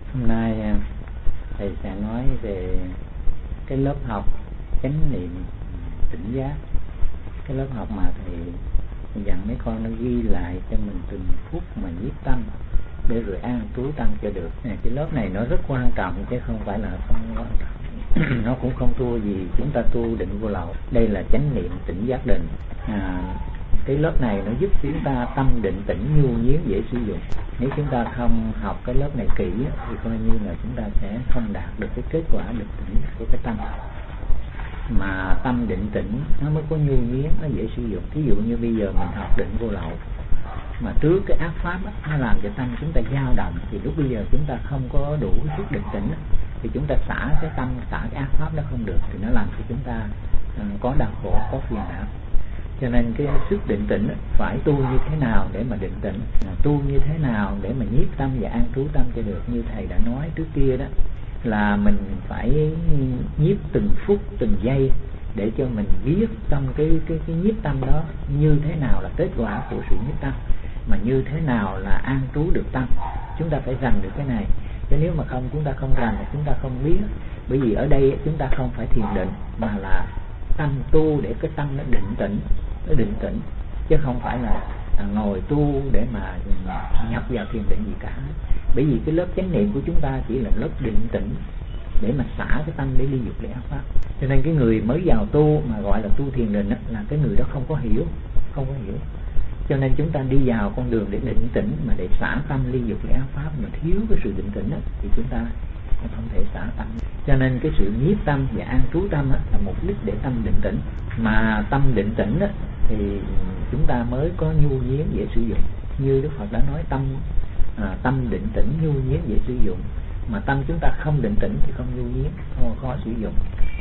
Hôm nay thầy sẽ nói về cái lớp học chánh niệm tỉnh giác. Cái lớp học mà thầy dặn mấy con nó ghi lại cho mình từng phút mà nhiếp tâm để rồi an trú tâm cho được. Cái lớp này nó rất quan trọng chứ không phải là không quan trọng. Nó cũng không thua gì chúng ta tu định vô lậu. Đây là chánh niệm tỉnh giác định. Cái lớp này nó giúp chúng ta tâm định tĩnh nhu nhiến dễ sử dụng. Nếu chúng ta không học cái lớp này kỹ thì coi như là chúng ta sẽ không đạt được cái kết quả định tĩnh của cái tâm. Mà tâm định tĩnh nó mới có nhu nhiến, nó dễ sử dụng. Ví dụ như bây giờ mình học định vô lậu mà trước cái ác pháp nó làm cho tâm chúng ta dao động, thì lúc bây giờ chúng ta không có đủ sức định tĩnh thì chúng ta xả cái tâm, xả cái ác pháp nó không được, thì nó làm cho chúng ta có đau khổ, có phiền não. Cho nên cái sức định tĩnh phải tu như thế nào để mà định tĩnh, tu như thế nào để mà nhiếp tâm và an trú tâm cho được. Như thầy đã nói trước kia đó, là mình phải nhiếp từng phút từng giây để cho mình biết trong cái nhiếp tâm đó như thế nào là kết quả của sự nhiếp tâm, mà như thế nào là an trú được tâm. Chúng ta phải rành được cái này, chứ nếu mà không chúng ta không rành thì chúng ta không biết. Bởi vì ở đây chúng ta không phải thiền định mà là tâm tu để cái tâm nó định tĩnh, chứ không phải là ngồi tu để mà nhập vào thiền định gì cả. Bởi vì cái lớp chánh niệm của chúng ta chỉ là lớp định tĩnh để mà xả cái tâm để ly dục để ác pháp. Cho nên cái người mới vào tu mà gọi là tu thiền định là cái người đó không có hiểu. Cho nên chúng ta đi vào con đường để định tĩnh mà để xả tâm ly dục để ác pháp, mà thiếu cái sự định tĩnh thì chúng ta không thể xả tâm. Cho nên cái sự nhiếp tâm và an trú tâm là mục đích để tâm định tĩnh. Mà tâm định tĩnh thì chúng ta mới có nhu nhiến dễ sử dụng. Như Đức Phật đã nói tâm định tĩnh nhu nhiến dễ sử dụng. Mà tâm chúng ta không định tĩnh thì không nhu nhiến, khó sử dụng.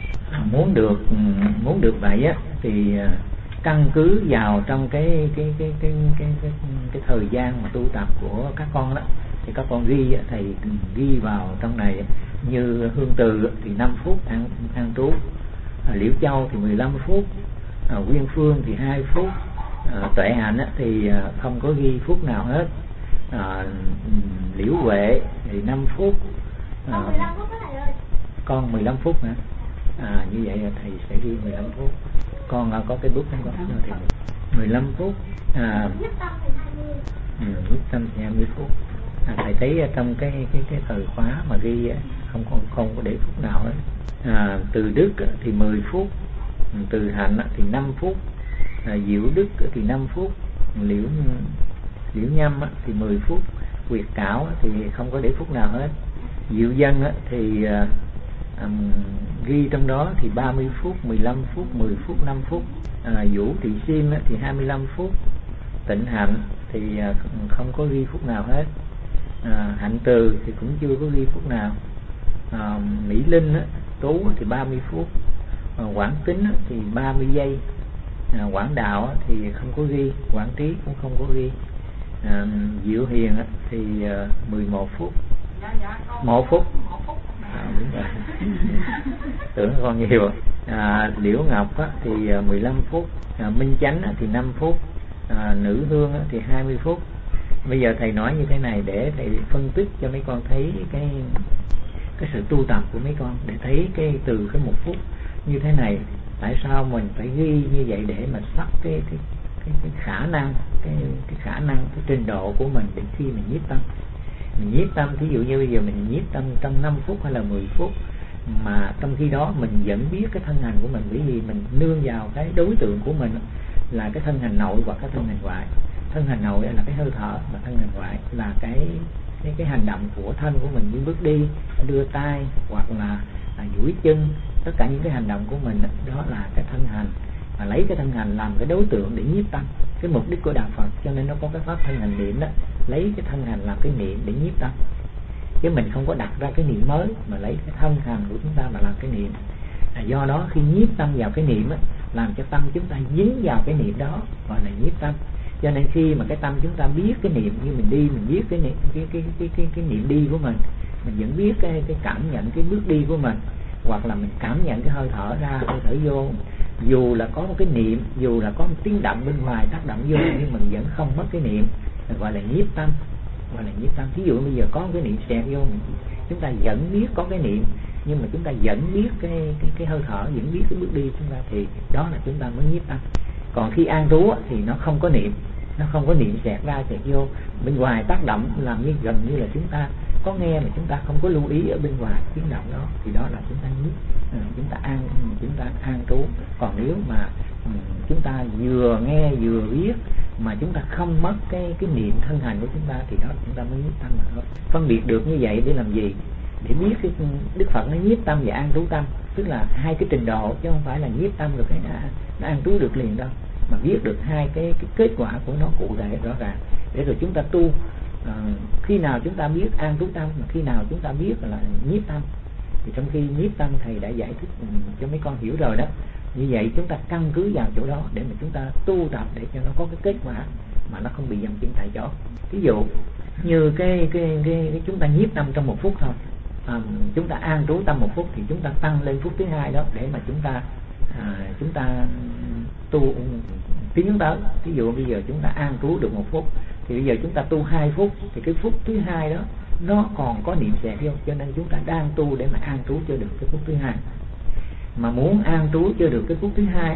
Muốn được vậy thì căn cứ vào trong cái thời gian mà tu tập của các con đó, thì các con thầy ghi vào trong này. Như Hương Từ thì 5 phút an trú, Liễu Châu thì 15 phút, Nguyên Phương thì 2 phút, Tuệ Hạnh thì không có ghi phút nào hết, Liễu Huệ thì 5 phút. Con 15 phút hả? Như vậy là thầy sẽ ghi 15 phút. Con có cái bút không có? Thì 15 phút. Nhiếp tâm thì 20 phút. Thầy thấy trong cái thời khóa mà ghi không có để phút nào hết. Từ Đức thì 10 phút, Từ Hạnh thì 5 phút, Diệu Đức thì 5 phút, Liễu Nhâm thì 10 phút, Quyệt Cảo thì không có để phút nào hết. Diệu Dân thì ghi trong đó thì 30 phút, 15 phút, 10 phút, 5 phút. Vũ Thị Sim thì 25 phút. Tịnh Hạnh thì không có ghi phút nào hết. Hạnh Từ thì cũng chưa có ghi phút nào. Mỹ Linh Tú thì 30 phút. Quảng Kính thì 30 giây. Quảng Đạo thì không có ghi. Quảng Trí cũng không có ghi. Diệu Hiền thì 11 phút. 1 phút. Đúng rồi. Tưởng con nhiều. Liễu Ngọc thì 15 phút, Minh Chánh thì 5 phút, Nữ Hương thì 20 phút. Bây giờ thầy nói như thế này để thầy phân tích cho mấy con thấy cái sự tu tập của mấy con, để thấy từ cái 1 phút như thế này. Tại sao mình phải ghi như vậy để mà sắp cái khả năng, cái khả năng, cái trình độ của mình để khi mình nhiếp tâm. Mình nhiếp tâm, thí dụ như bây giờ mình nhiếp tâm trong 5 phút hay là 10 phút, mà trong khi đó mình vẫn biết cái thân hành của mình, bởi vì mình nương vào cái đối tượng của mình là cái thân hành nội hoặc cái thân hành ngoại. Thân hành nội là cái hơi thở, và thân hành ngoại là cái hành động của thân của mình, như bước đi, đưa tay hoặc là duỗi chân. Tất cả những cái hành động của mình đó là cái thân hành, và lấy cái thân hành làm cái đối tượng để nhiếp tâm. Cái mục đích của đạo Phật cho nên nó có cái pháp thân hành niệm đó, lấy cái thân hành làm cái niệm để nhiếp tâm. Chứ mình không có đặt ra cái niệm mới, mà lấy cái thân hành của chúng ta mà làm cái niệm. Do đó khi nhiếp tâm vào cái niệm làm cho tâm chúng ta dính vào cái niệm đó, gọi là nhiếp tâm. Cho nên khi mà cái tâm chúng ta biết cái niệm, như mình đi, mình biết cái niệm đi của mình vẫn biết cái cảm nhận cái bước đi của mình, hoặc là mình cảm nhận cái hơi thở ra, hơi thở vô. Dù là có một cái niệm, dù là có một tiếng động bên ngoài tác động vô, nhưng mình vẫn không mất cái niệm, gọi là nhiếp tâm. Thí dụ bây giờ có một cái niệm xẹt vô, mình chúng ta vẫn biết có cái niệm, nhưng mà chúng ta vẫn biết cái hơi thở, vẫn biết cái bước đi chúng ta, thì đó là chúng ta mới nhiếp tâm. Còn khi an trú thì nó không có niệm, nó không có niệm xẹt ra xẹt vô, bên ngoài tác động làm như gần như là chúng ta có nghe mà chúng ta không có lưu ý ở bên ngoài tiếng động đó, thì đó là chúng ta nhiếp, chúng ta an trú. Còn nếu mà chúng ta vừa nghe vừa biết mà chúng ta không mất cái niệm thân hành của chúng ta, thì đó chúng ta mới nhiếp tâm mà thôi. Phân biệt được như vậy để làm gì? Để biết cái Đức Phật nó nhiếp tâm và an trú tâm, tức là hai cái trình độ, chứ không phải là nhiếp tâm rồi cái nó an trú được liền đâu, mà biết được hai cái kết quả của nó cụ thể rõ ràng, để rồi chúng ta tu. Khi nào chúng ta biết an trú tâm, mà khi nào chúng ta biết là nhiếp tâm. Thì trong khi nhiếp tâm thầy đã giải thích cho mấy con hiểu rồi đó. Như vậy chúng ta căn cứ vào chỗ đó để mà chúng ta tu tập, để cho nó có cái kết quả mà nó không bị dậm chân tại chỗ. Ví dụ như cái chúng ta nhiếp tâm trong 1 phút thôi, chúng ta an trú tâm 1 phút, thì chúng ta tăng lên phút thứ 2 đó để mà chúng ta tu tiến tới. Ví dụ bây giờ chúng ta an trú được 1 phút, thì bây giờ chúng ta tu 2 phút, thì cái phút thứ 2 đó nó còn có niệm xẹt vô, cho nên chúng ta đang tu để mà an trú cho được cái phút thứ 2. Mà muốn an trú cho được cái phút thứ 2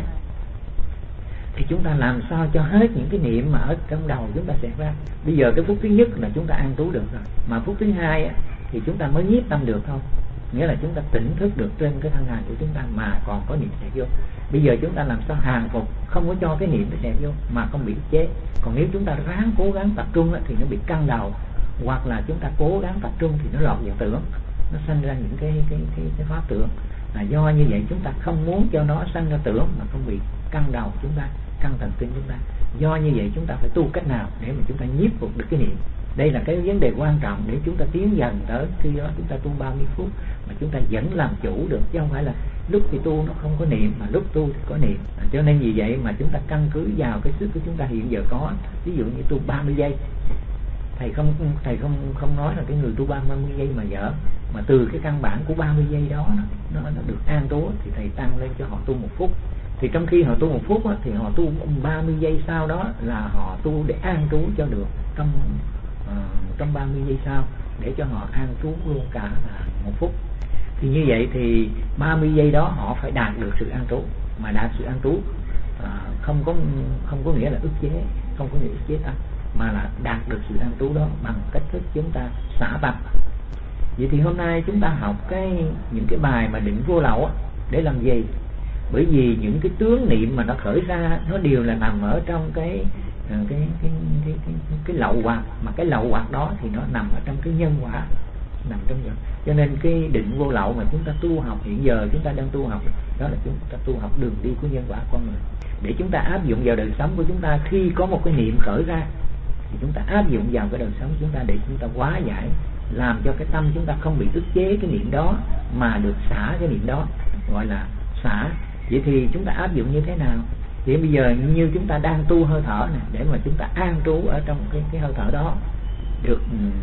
thì chúng ta làm sao cho hết những cái niệm mà ở trong đầu chúng ta xẹt ra. Bây giờ cái phút thứ nhất là chúng ta an trú được rồi, mà phút thứ 2 thì chúng ta mới nhiếp tâm được thôi. Nghĩa là chúng ta tỉnh thức được trên cái thân hành của chúng ta mà còn có niệm xẹt vô. Bây giờ chúng ta làm sao hàng phục, không có cho cái niệm nó xẹt vô mà không bị ức chế. Còn nếu chúng ta ráng cố gắng tập trung thì nó bị căng đầu, hoặc là chúng ta cố gắng tập trung thì nó lọt vào tưởng, nó sanh ra những cái pháp tưởng. Là do như vậy chúng ta không muốn cho nó sanh ra tưởng mà không bị căng đầu chúng ta, căng thần kinh chúng ta. Do như vậy chúng ta phải tu cách nào để mà chúng ta nhiếp phục được cái niệm. Đây là cái vấn đề quan trọng để chúng ta tiến dần tới khi đó chúng ta tu 30 phút mà chúng ta vẫn làm chủ được, chứ không phải là lúc thì tu nó không có niệm mà lúc tu thì có niệm. Cho nên vì vậy mà chúng ta căn cứ vào cái sức của chúng ta hiện giờ có. Ví dụ như tu 30 giây, thầy không nói là cái người tu 30 giây mà dở, mà từ cái căn bản của 30 giây đó nó được an trú thì thầy tăng lên cho họ tu 1 phút. Thì trong khi họ tu 1 phút thì họ tu 30 giây sau đó là họ tu để an trú cho được trong 30 giây sau, để cho họ an trú luôn cả 1 phút. Thì như vậy thì 30 giây đó họ phải đạt được sự an trú, mà đạt sự an trú không có nghĩa là ức chế, không có nghĩa ức chế tâm, mà là đạt được sự an trú đó bằng cách thức chúng ta xả tập. Vậy thì hôm nay chúng ta học những cái bài mà định vô lậu để làm gì? Bởi vì những cái tướng niệm mà nó khởi ra nó đều là nằm ở trong cái lậu hoặc, mà cái lậu hoặc đó thì nó nằm ở trong cái nhân quả, nằm trong nhân. Cho nên cái định vô lậu mà chúng ta tu học hiện giờ chúng ta đang tu học đó là chúng ta tu học đường đi của nhân quả con người, để chúng ta áp dụng vào đời sống của chúng ta. Khi có một cái niệm khởi ra thì chúng ta áp dụng vào cái đời sống chúng ta để chúng ta hóa giải, làm cho cái tâm chúng ta không bị ức chế cái niệm đó mà được xả cái niệm đó, gọi là xả. Vậy thì chúng ta áp dụng như thế nào? Thì bây giờ như chúng ta đang tu hơi thở này, để mà chúng ta an trú ở trong cái hơi thở đó được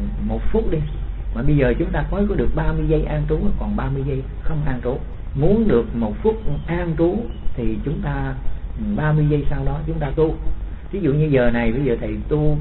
1 phút đi, mà bây giờ chúng ta có được 30 giây an trú, còn 30 giây không an trú. Muốn được 1 phút an trú thì chúng ta 30 giây sau đó chúng ta tu. Ví dụ như giờ này, bây giờ thầy tu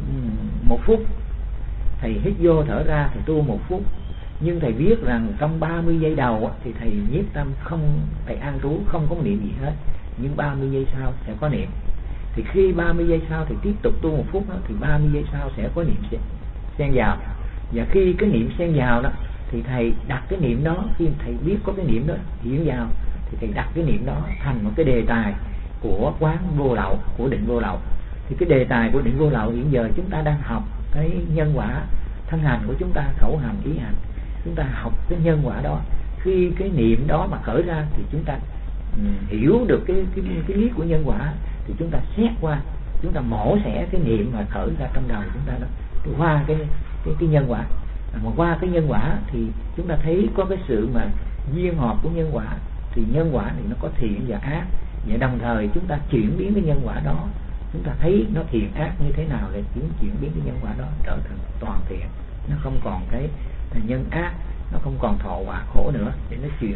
1 phút, thầy hít vô thở ra, thầy tu 1 phút. Nhưng thầy biết rằng trong 30 giây đầu thì thầy nhiếp tâm không, thầy an trú không có niệm gì hết. Nhưng 30 giây sau sẽ có niệm. Thì khi 30 giây sau thì tiếp tục tu 1 phút đó, thì 30 giây sau sẽ có niệm xen vào. Và khi cái niệm xen vào đó thì thầy đặt cái niệm đó, khi thầy biết có cái niệm đó hiện vào thì thầy đặt cái niệm đó thành một cái đề tài của quán vô lậu, của định vô lậu. Thì cái đề tài của định vô lậu hiện giờ chúng ta đang học cái nhân quả thân hành của chúng ta, khẩu hành ý hành. Chúng ta học cái nhân quả đó. Khi cái niệm đó mà khởi ra thì chúng ta hiểu được cái lý của nhân quả, thì chúng ta xét qua, chúng ta mổ xẻ cái niệm mà khởi ra trong đầu chúng ta đó, qua cái nhân quả. Mà qua cái nhân quả thì chúng ta thấy có cái sự mà duyên hợp của nhân quả, thì nhân quả thì nó có thiện và ác. Và đồng thời chúng ta chuyển biến cái nhân quả đó, chúng ta thấy nó thiện ác như thế nào để chuyển biến cái nhân quả đó trở thành toàn thiện. Nó không còn cái nhân ác, nó không còn thọ quả khổ nữa, để nó chuyển.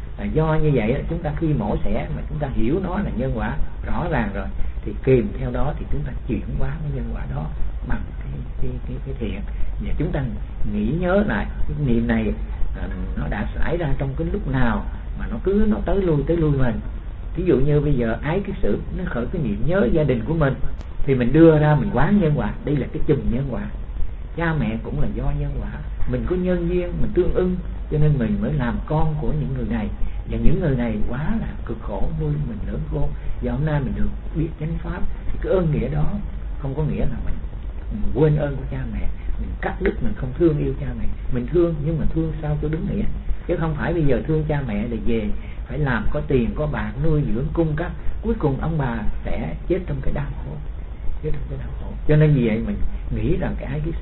Do như vậy chúng ta khi mổ xẻ mà chúng ta hiểu nó là nhân quả rõ ràng rồi, thì kèm theo đó thì chúng ta chuyển hóa cái nhân quả đó bằng cái thiện. Và chúng ta nghĩ nhớ lại cái niệm này nó đã xảy ra trong cái lúc nào mà nó tới lui mình. Ví dụ như bây giờ ái cái sự nó khởi cái niệm nhớ gia đình của mình, thì mình đưa ra mình quán nhân quả, đây là cái chùm nhân quả. Cha mẹ cũng là do nhân quả, mình có nhân duyên, mình tương ưng, cho nên mình mới làm con của những người này. Và những người này quá là cực khổ nuôi mình lớn khôn, và hôm nay mình được biết chánh pháp. Thì cái ơn nghĩa đó không có nghĩa là mình quên ơn của cha mẹ, mình cắt đứt, mình không thương yêu cha mẹ. Mình thương nhưng mà thương sao cho đúng nghĩa, chứ không phải bây giờ thương cha mẹ để về phải làm có tiền có bạc nuôi dưỡng cung cấp, cuối cùng ông bà sẽ chết trong cái đau khổ, chết trong cái đau khổ. Cho nên vì vậy mình nghĩ rằng cái sự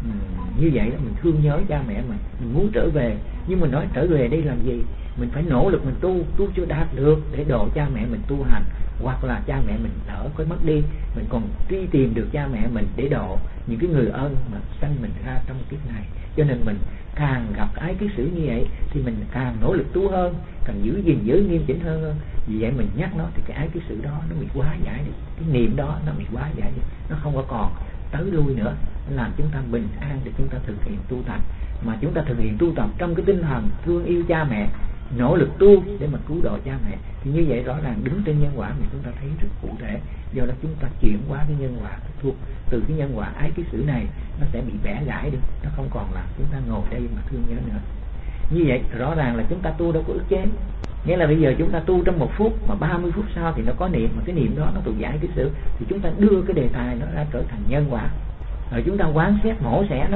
như vậy đó, mình thương nhớ cha mẹ mình muốn trở về. Nhưng mình nói trở về đây làm gì? Mình phải nỗ lực mình tu chưa đạt được để độ cha mẹ mình tu hành, hoặc là cha mẹ mình lỡ có mất đi, mình còn truy tìm được cha mẹ mình để độ những cái người ơn mà sanh mình ra trong kiếp này. Cho nên mình càng gặp ái cái sự như vậy thì mình càng nỗ lực tu hơn, càng giữ gìn giới nghiêm chỉnh hơn. Vì vậy mình nhắc nó thì cái ái cái sự đó nó bị quá giải đi, cái niệm đó nó bị quá giải đi, nó không có còn tới lui nữa, làm chúng ta bình an để chúng ta thực hiện tu tập. Mà chúng ta thực hiện tu tập trong cái tinh thần thương yêu cha mẹ, nỗ lực tu để mà cứu độ cha mẹ, thì như vậy rõ ràng đứng trên nhân quả mình chúng ta thấy rất cụ thể. Do đó chúng ta chuyển qua cái nhân quả thuộc từ cái nhân quả ái cái sự này, nó sẽ bị bẻ gãy đi, nó không còn là chúng ta ngồi đây mà thương nhớ nữa. Như vậy rõ ràng là chúng ta tu đâu có ức chế. Nghĩa là bây giờ chúng ta tu trong 1 phút mà 30 phút sau thì nó có niệm, mà cái niệm đó nó thuộc giải cái sự, thì chúng ta đưa cái đề tài nó ra trở thành nhân quả, rồi chúng ta quán xét mổ xẻ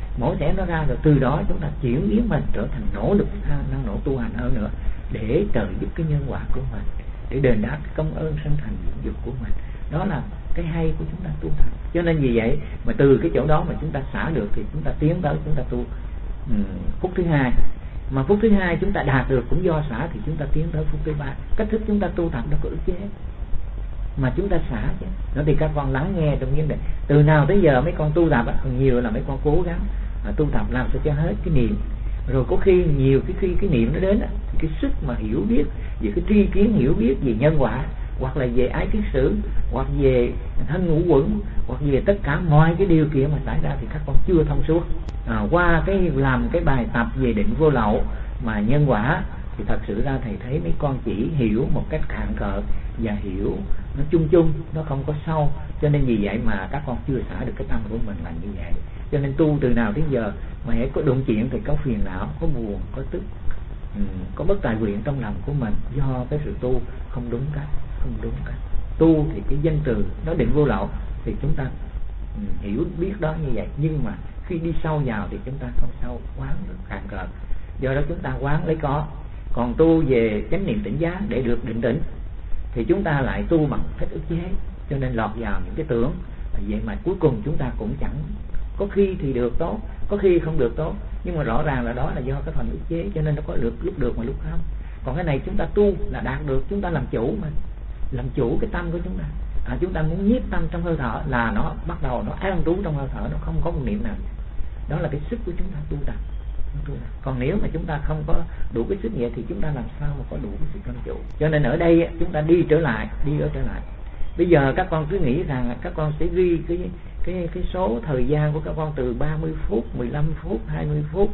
nó ra, rồi từ đó chúng ta chuyển biến mình trở thành nỗ lực năng nổ tu hành hơn nữa để trợ giúp cái nhân quả của mình, để đền đáp cái công ơn sanh thành dưỡng dục của mình. Đó là cái hay của chúng ta tu tập. Cho nên vì vậy mà từ cái chỗ đó mà chúng ta xả được thì chúng ta tiến tới chúng ta tu phút thứ 2. Mà phút thứ 2 chúng ta đạt được cũng do xả, thì chúng ta tiến tới phút thứ 3. Cách thức chúng ta tu tập đâu có ức chế, mà chúng ta xả chứ. Đó thì các con lắng nghe trong vấn đề từ nào tới giờ mấy con tu tập còn nhiều là mấy con cố gắng tu tập làm sao cho hết cái niệm. Rồi có khi nhiều khi cái niệm nó đến thì cái sức mà hiểu biết về cái tri kiến, hiểu biết về nhân quả, hoặc là về ái kiết sử, hoặc về thân ngũ quẩn, hoặc về tất cả mọi cái điều kiện mà xảy ra thì các con chưa thông suốt. Qua cái làm cái bài tập về định vô lậu mà nhân quả thì thật sự ra thầy thấy mấy con chỉ hiểu một cách cạn cợt và hiểu nó chung, nó không có sâu. Cho nên vì vậy mà các con chưa xả được cái tâm của mình là như vậy. Cho nên tu từ nào đến giờ mà hễ có đụng chuyện thì có phiền não, có buồn, có tức, có bất tài nguyện trong lòng của mình, do cái sự tu không đúng cách. Tu thì cái danh từ nó định vô lậu thì chúng ta hiểu biết đó như vậy, nhưng mà khi đi sâu vào thì chúng ta không sâu, quán được cạn cợt. Do đó chúng ta quán lấy có. Còn tu về chánh niệm tỉnh giác để được định tĩnh thì chúng ta lại tu bằng cách ức chế, cho nên lọt vào những cái tưởng. Vậy mà cuối cùng chúng ta cũng chẳng, có khi thì được tốt, có khi không được tốt, nhưng mà rõ ràng là đó là do cái phần ức chế, cho nên nó có lúc được mà lúc không. Còn cái này chúng ta tu là đạt được, chúng ta làm chủ mà, làm chủ cái tâm của chúng ta. Chúng ta muốn nhiếp tâm trong hơi thở là nó bắt đầu nó an trú trong hơi thở, nó không có một niệm nào. Đó là cái sức của chúng ta tu tập. Còn nếu mà chúng ta không có đủ cái sức vậy thì chúng ta làm sao mà có đủ cái sức làm chủ. Cho nên ở đây chúng ta đi trở lại. Bây giờ các con cứ nghĩ rằng các con sẽ ghi cái số thời gian của các con từ 30 phút, 15 phút, 20 phút,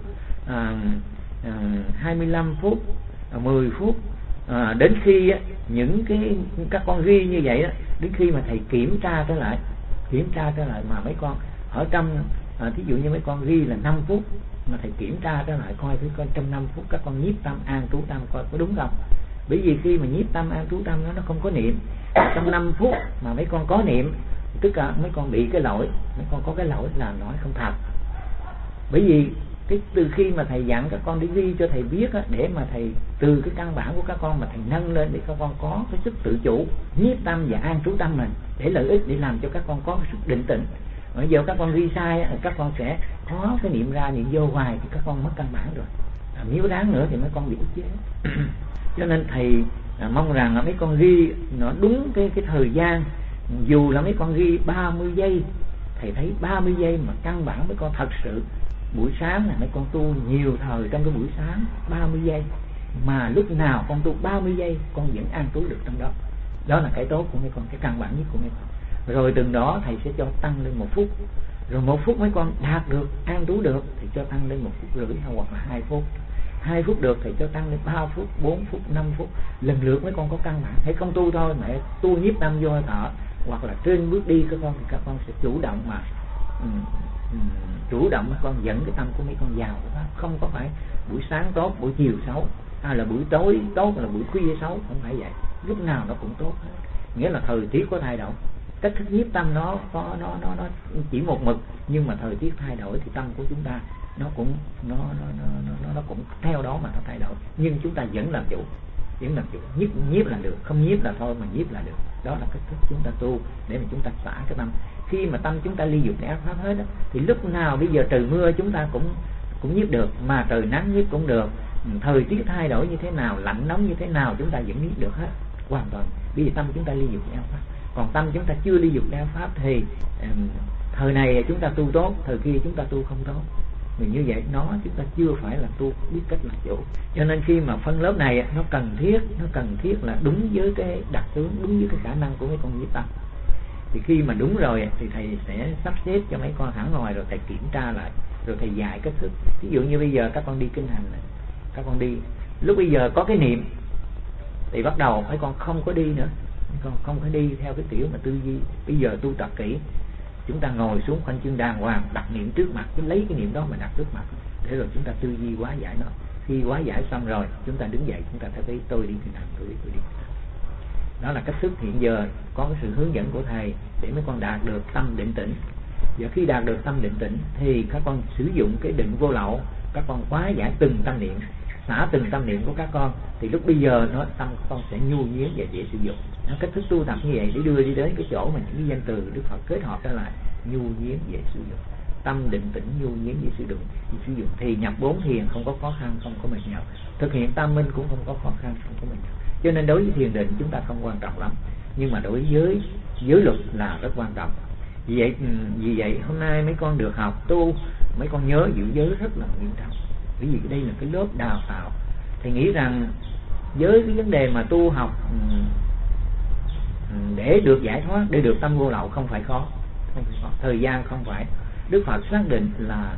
25 phút, 10 phút, đến khi những cái các con ghi như vậy đó, đến khi mà thầy kiểm tra trở lại mà mấy con ở trong thí dụ như mấy con ghi là 5 phút mà thầy kiểm tra trở lại coi thử coi trong 5 phút các con nhiếp tâm an trú tâm coi có đúng không. Bởi vì khi mà nhiếp tâm an trú tâm nó không có niệm, trong 5 phút mà mấy con có niệm, tức là mấy con bị cái lỗi, mấy con có cái lỗi là nói không thật. Bởi vì cái từ khi mà thầy dặn các con đi ghi cho thầy biết để mà thầy từ cái căn bản của các con mà thầy nâng lên để các con có cái sức tự chủ nhiếp tâm và an trú tâm mình, để lợi ích, để làm cho các con có sức định tĩnh. Bây giờ các con ghi sai các con sẽ có cái niệm ra niệm vô hoài thì các con mất căn bản rồi. Nếu đáng nữa thì mấy con bị ức chế. Cho nên thầy mong rằng là mấy con ghi nó đúng cái thời gian, dù là mấy con ghi 30 giây, thầy thấy 30 giây mà căn bản mấy con thật sự buổi sáng là mấy con tu nhiều thời trong cái buổi sáng 30 giây, mà lúc nào con tu 30 giây con vẫn an trú được trong đó. Đó là cái tốt của mấy con, cái căn bản nhất của mấy con. Rồi từng đó thầy sẽ cho tăng lên 1 phút, rồi 1 phút mấy con đạt được an trú được thì cho tăng lên 1 phút rưỡi hoặc là 2 phút. 2 phút được thì cho tăng lên 3 phút, 4 phút, 5 phút, lần lượt mấy con có căng thẳng. Hãy không tu thôi, mẹ tu nhiếp tâm vô hơi thở, hoặc là trên bước đi các con thì các con sẽ chủ động mà chủ động các con dẫn cái tâm của mấy con vào đó. Không có phải buổi sáng tốt, buổi chiều xấu, hay là buổi tối tốt, hay là buổi khuya xấu, không phải vậy. Lúc nào nó cũng tốt hết. Nghĩa là thời tiết có thay đổi, cách thức nhiếp tâm nó chỉ một mực, nhưng mà thời tiết thay đổi thì tâm của chúng ta nó cũng theo đó mà nó thay đổi. Nhưng chúng ta vẫn làm chủ, nhiếp là được, không nhiếp là thôi, mà nhiếp là được. Đó là cách thức chúng ta tu để mà chúng ta xả cái tâm. Khi mà tâm chúng ta ly dục để ác pháp hết đó, thì lúc nào bây giờ trời mưa chúng ta cũng nhiếp được, mà trời nắng nhiếp cũng được, thời tiết thay đổi như thế nào, lạnh nóng như thế nào chúng ta vẫn nhiếp được hết, hoàn toàn. Bây giờ tâm chúng ta ly dục để ác pháp, còn tâm chúng ta chưa ly dục để ác pháp thì thời này chúng ta tu tốt, thời kia chúng ta tu không tốt. Vì như vậy chúng ta chưa phải là tu biết cách làm chủ. Cho nên khi mà phân lớp này nó cần thiết là đúng với cái đặc tướng, đúng với cái khả năng của mấy con nhiếp tâm. Thì khi mà đúng rồi thì thầy sẽ sắp xếp cho mấy con thẳng ngoài, rồi thầy kiểm tra lại, rồi thầy dạy cách thức. Ví dụ như bây giờ các con đi kinh hành này, các con đi, lúc bây giờ có cái niệm thì bắt đầu mấy con không có đi nữa, mấy con không có đi theo cái kiểu mà tư duy. Bây giờ tu tập kỹ, chúng ta ngồi xuống khoanh chân đàng hoàng, đặt niệm trước mặt, cứ lấy cái niệm đó mà đặt trước mặt, để rồi chúng ta tư duy hóa giải nó. Khi hóa giải xong rồi, chúng ta đứng dậy, chúng ta thấy tôi đi kinh hành, tôi đi. Đó là cách thức hiện giờ có cái sự hướng dẫn của thầy để mấy con đạt được tâm định tĩnh. Và khi đạt được tâm định tĩnh thì các con sử dụng cái định vô lậu, các con hóa giải từng tâm niệm, xả từng tâm niệm của các con, thì lúc bây giờ tâm các con sẽ nhu nhuyễn và dễ sử dụng. Cách thức tu tập như vậy để đưa đi đến cái chỗ mà những cái danh từ Đức Phật kết hợp ra lại, nhu nhuyễn dễ sử dụng, tâm định tĩnh nhu nhuyễn dễ sử dụng. Thì nhập 4 thiền không có khó khăn, không có mệt nhọc, thực hiện tam minh cũng không có khó khăn, không có mệt nhọc. Cho nên đối với thiền định chúng ta không quan trọng lắm, nhưng mà đối với giới luật là rất quan trọng. Vì vậy hôm nay mấy con được học tu, mấy con nhớ giữ giới rất là nghiêm trọng. Bởi vì đây là cái lớp đào tạo. Thì nghĩ rằng với cái vấn đề mà tu học để được giải thoát, để được tâm vô lậu không phải khó. Thời gian không phải. Đức Phật xác định là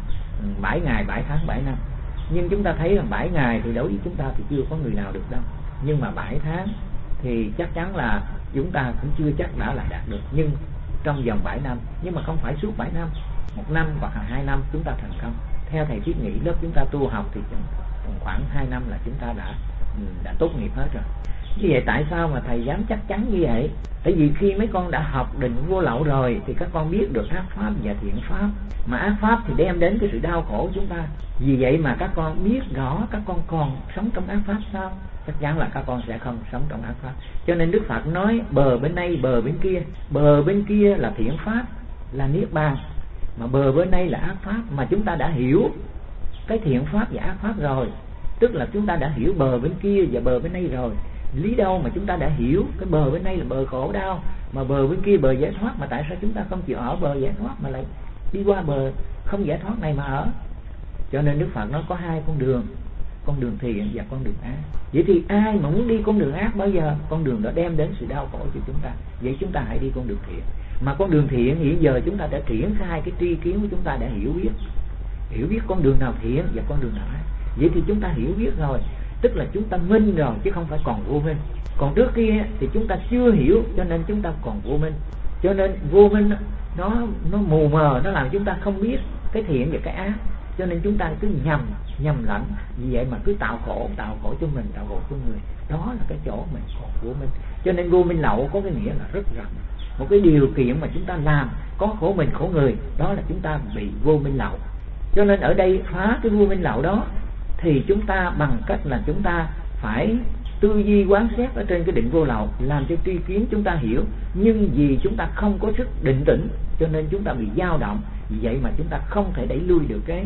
7 ngày, 7 tháng, 7 năm. Nhưng chúng ta thấy rằng 7 ngày thì đối với chúng ta thì chưa có người nào được đâu. Nhưng mà 7 tháng thì chắc chắn là chúng ta cũng chưa chắc đã là đạt được. Nhưng trong vòng 7 năm, nhưng mà không phải suốt 7 năm, 1 năm hoặc là 2 năm chúng ta thành công. Theo thầy thiết nghĩ lớp chúng ta tu học thì khoảng 2 năm là chúng ta đã tốt nghiệp hết rồi. Như vậy tại sao mà thầy dám chắc chắn như vậy? Tại vì khi mấy con đã học định vô lậu rồi thì các con biết được ác pháp và thiện pháp. Mà ác pháp thì đem đến cái sự đau khổ chúng ta. Vì vậy mà các con biết rõ các con còn sống trong ác pháp sao? Chắc chắn là các con sẽ không sống trong ác pháp. Cho nên Đức Phật nói bờ bên đây, bờ bên kia. Bờ bên kia là thiện pháp, là niết bàn, mà bờ bên đây là ác pháp. Mà chúng ta đã hiểu cái thiện pháp và ác pháp rồi, tức là chúng ta đã hiểu bờ bên kia và bờ bên đây rồi. Lý đâu mà chúng ta đã hiểu cái bờ bên đây là bờ khổ đau, mà bờ bên kia bờ giải thoát, mà tại sao chúng ta không chịu ở bờ giải thoát mà lại đi qua bờ không giải thoát này mà ở? Cho nên Đức Phật nói có 2 con đường thiện và con đường ác. Vậy thì ai mà muốn đi con đường ác bao giờ? Con đường đó đem đến sự đau khổ cho chúng ta. Vậy chúng ta hãy đi con đường thiện. Mà con đường thiện hiện giờ chúng ta đã triển khai cái tri kiến của chúng ta, đã hiểu biết con đường nào thiện và con đường nào ác. Vậy thì chúng ta hiểu biết rồi, tức là chúng ta minh rồi chứ không phải còn vô minh. Còn trước kia thì chúng ta chưa hiểu cho nên chúng ta còn vô minh. Cho nên vô minh nó mù mờ, nó làm chúng ta không biết cái thiện và cái ác. Cho nên chúng ta cứ nhầm lẫn. Vì vậy mà cứ tạo khổ cho mình, tạo khổ cho người. Đó là cái chỗ mình còn vô minh. Cho nên vô minh lậu có cái nghĩa là rất rộng. Một cái điều kiện mà chúng ta làm có khổ mình khổ người, đó là chúng ta bị vô minh lậu. Cho nên ở đây phá cái vô minh lậu đó thì chúng ta bằng cách là chúng ta phải tư duy quán xét ở trên cái định vô lậu, làm cho tri kiến chúng ta hiểu. Nhưng vì chúng ta không có sức định tĩnh cho nên chúng ta bị dao động. Vì vậy mà chúng ta không thể đẩy lui được cái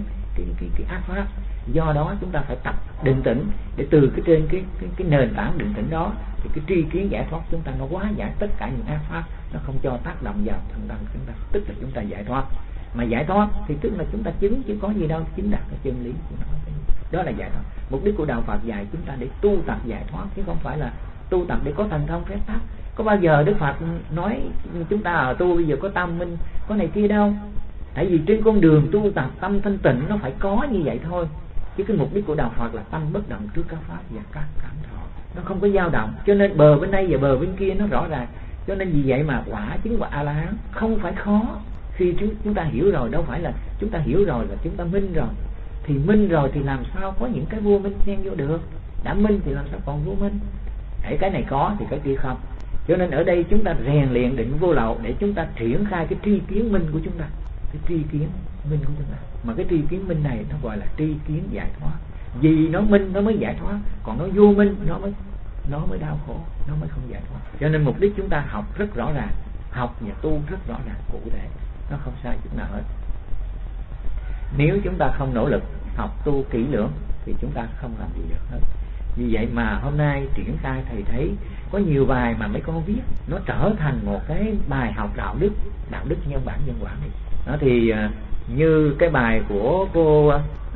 ác pháp. Do đó chúng ta phải tập định tĩnh, để từ cái trên cái nền tảng định tĩnh đó thì cái tri kiến giải thoát chúng ta nó hóa giải tất cả những ác pháp, nó không cho tác động vào thân tâm chúng ta, tức là chúng ta giải thoát. Mà giải thoát thì tức là chúng ta chứng, chứ có gì đâu, chứng đạt cái chân lý của nó. Đó là giải thoát. Mục đích của đạo Phật dạy chúng ta để tu tập giải thoát, chứ không phải là tu tập để có thần thông phép tắc. Có bao giờ Đức Phật nói chúng ta ở tu bây giờ có tam minh, có này kia đâu. Tại vì trên con đường tu tập tâm thanh tịnh nó phải có như vậy thôi. Chứ cái mục đích của đạo Phật là tâm bất động trước các pháp và các cảm thọ, nó không có dao động, cho nên bờ bên đây và bờ bên kia nó rõ ràng. Cho nên vì vậy mà quả chứng quả A-la-hán không phải khó. Khi chúng ta hiểu rồi, đâu phải là chúng ta hiểu rồi là chúng ta minh rồi. Thì minh rồi thì làm sao có những cái vô minh xen vô được. Đã minh thì làm sao còn vô minh. Cái này có thì cái kia không. Cho nên ở đây chúng ta rèn luyện định vô lậu để chúng ta triển khai cái tri kiến minh của chúng ta. Cái tri kiến minh của chúng ta. Mà cái tri kiến minh này nó gọi là tri kiến giải thoát. Vì nó minh nó mới giải thoát, còn nó vô minh nó mới đau khổ, nó mới không giải thoát. Cho nên mục đích chúng ta học rất rõ ràng, học và tu rất rõ ràng, cụ thể, nó không sai chút nào hết. Nếu chúng ta không nỗ lực học tu kỹ lưỡng thì chúng ta không làm gì được hết. Vì vậy mà hôm nay triển khai thầy thấy có nhiều bài mà mấy con viết nó trở thành một cái bài học đạo đức nhân bản nhân quả này. Đó thì như cái bài của cô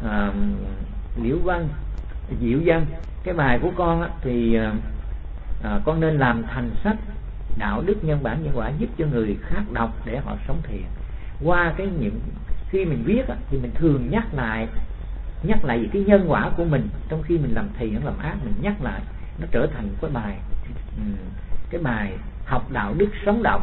Diệu Dân, cái bài của con thì con nên làm thành sách đạo đức nhân bản nhân quả, giúp cho người khác đọc để họ sống thiện. Qua cái khi mình viết thì mình thường nhắc lại về cái nhân quả của mình trong khi mình làm thiện làm ác, mình nhắc lại, nó trở thành cái bài học đạo đức sống động.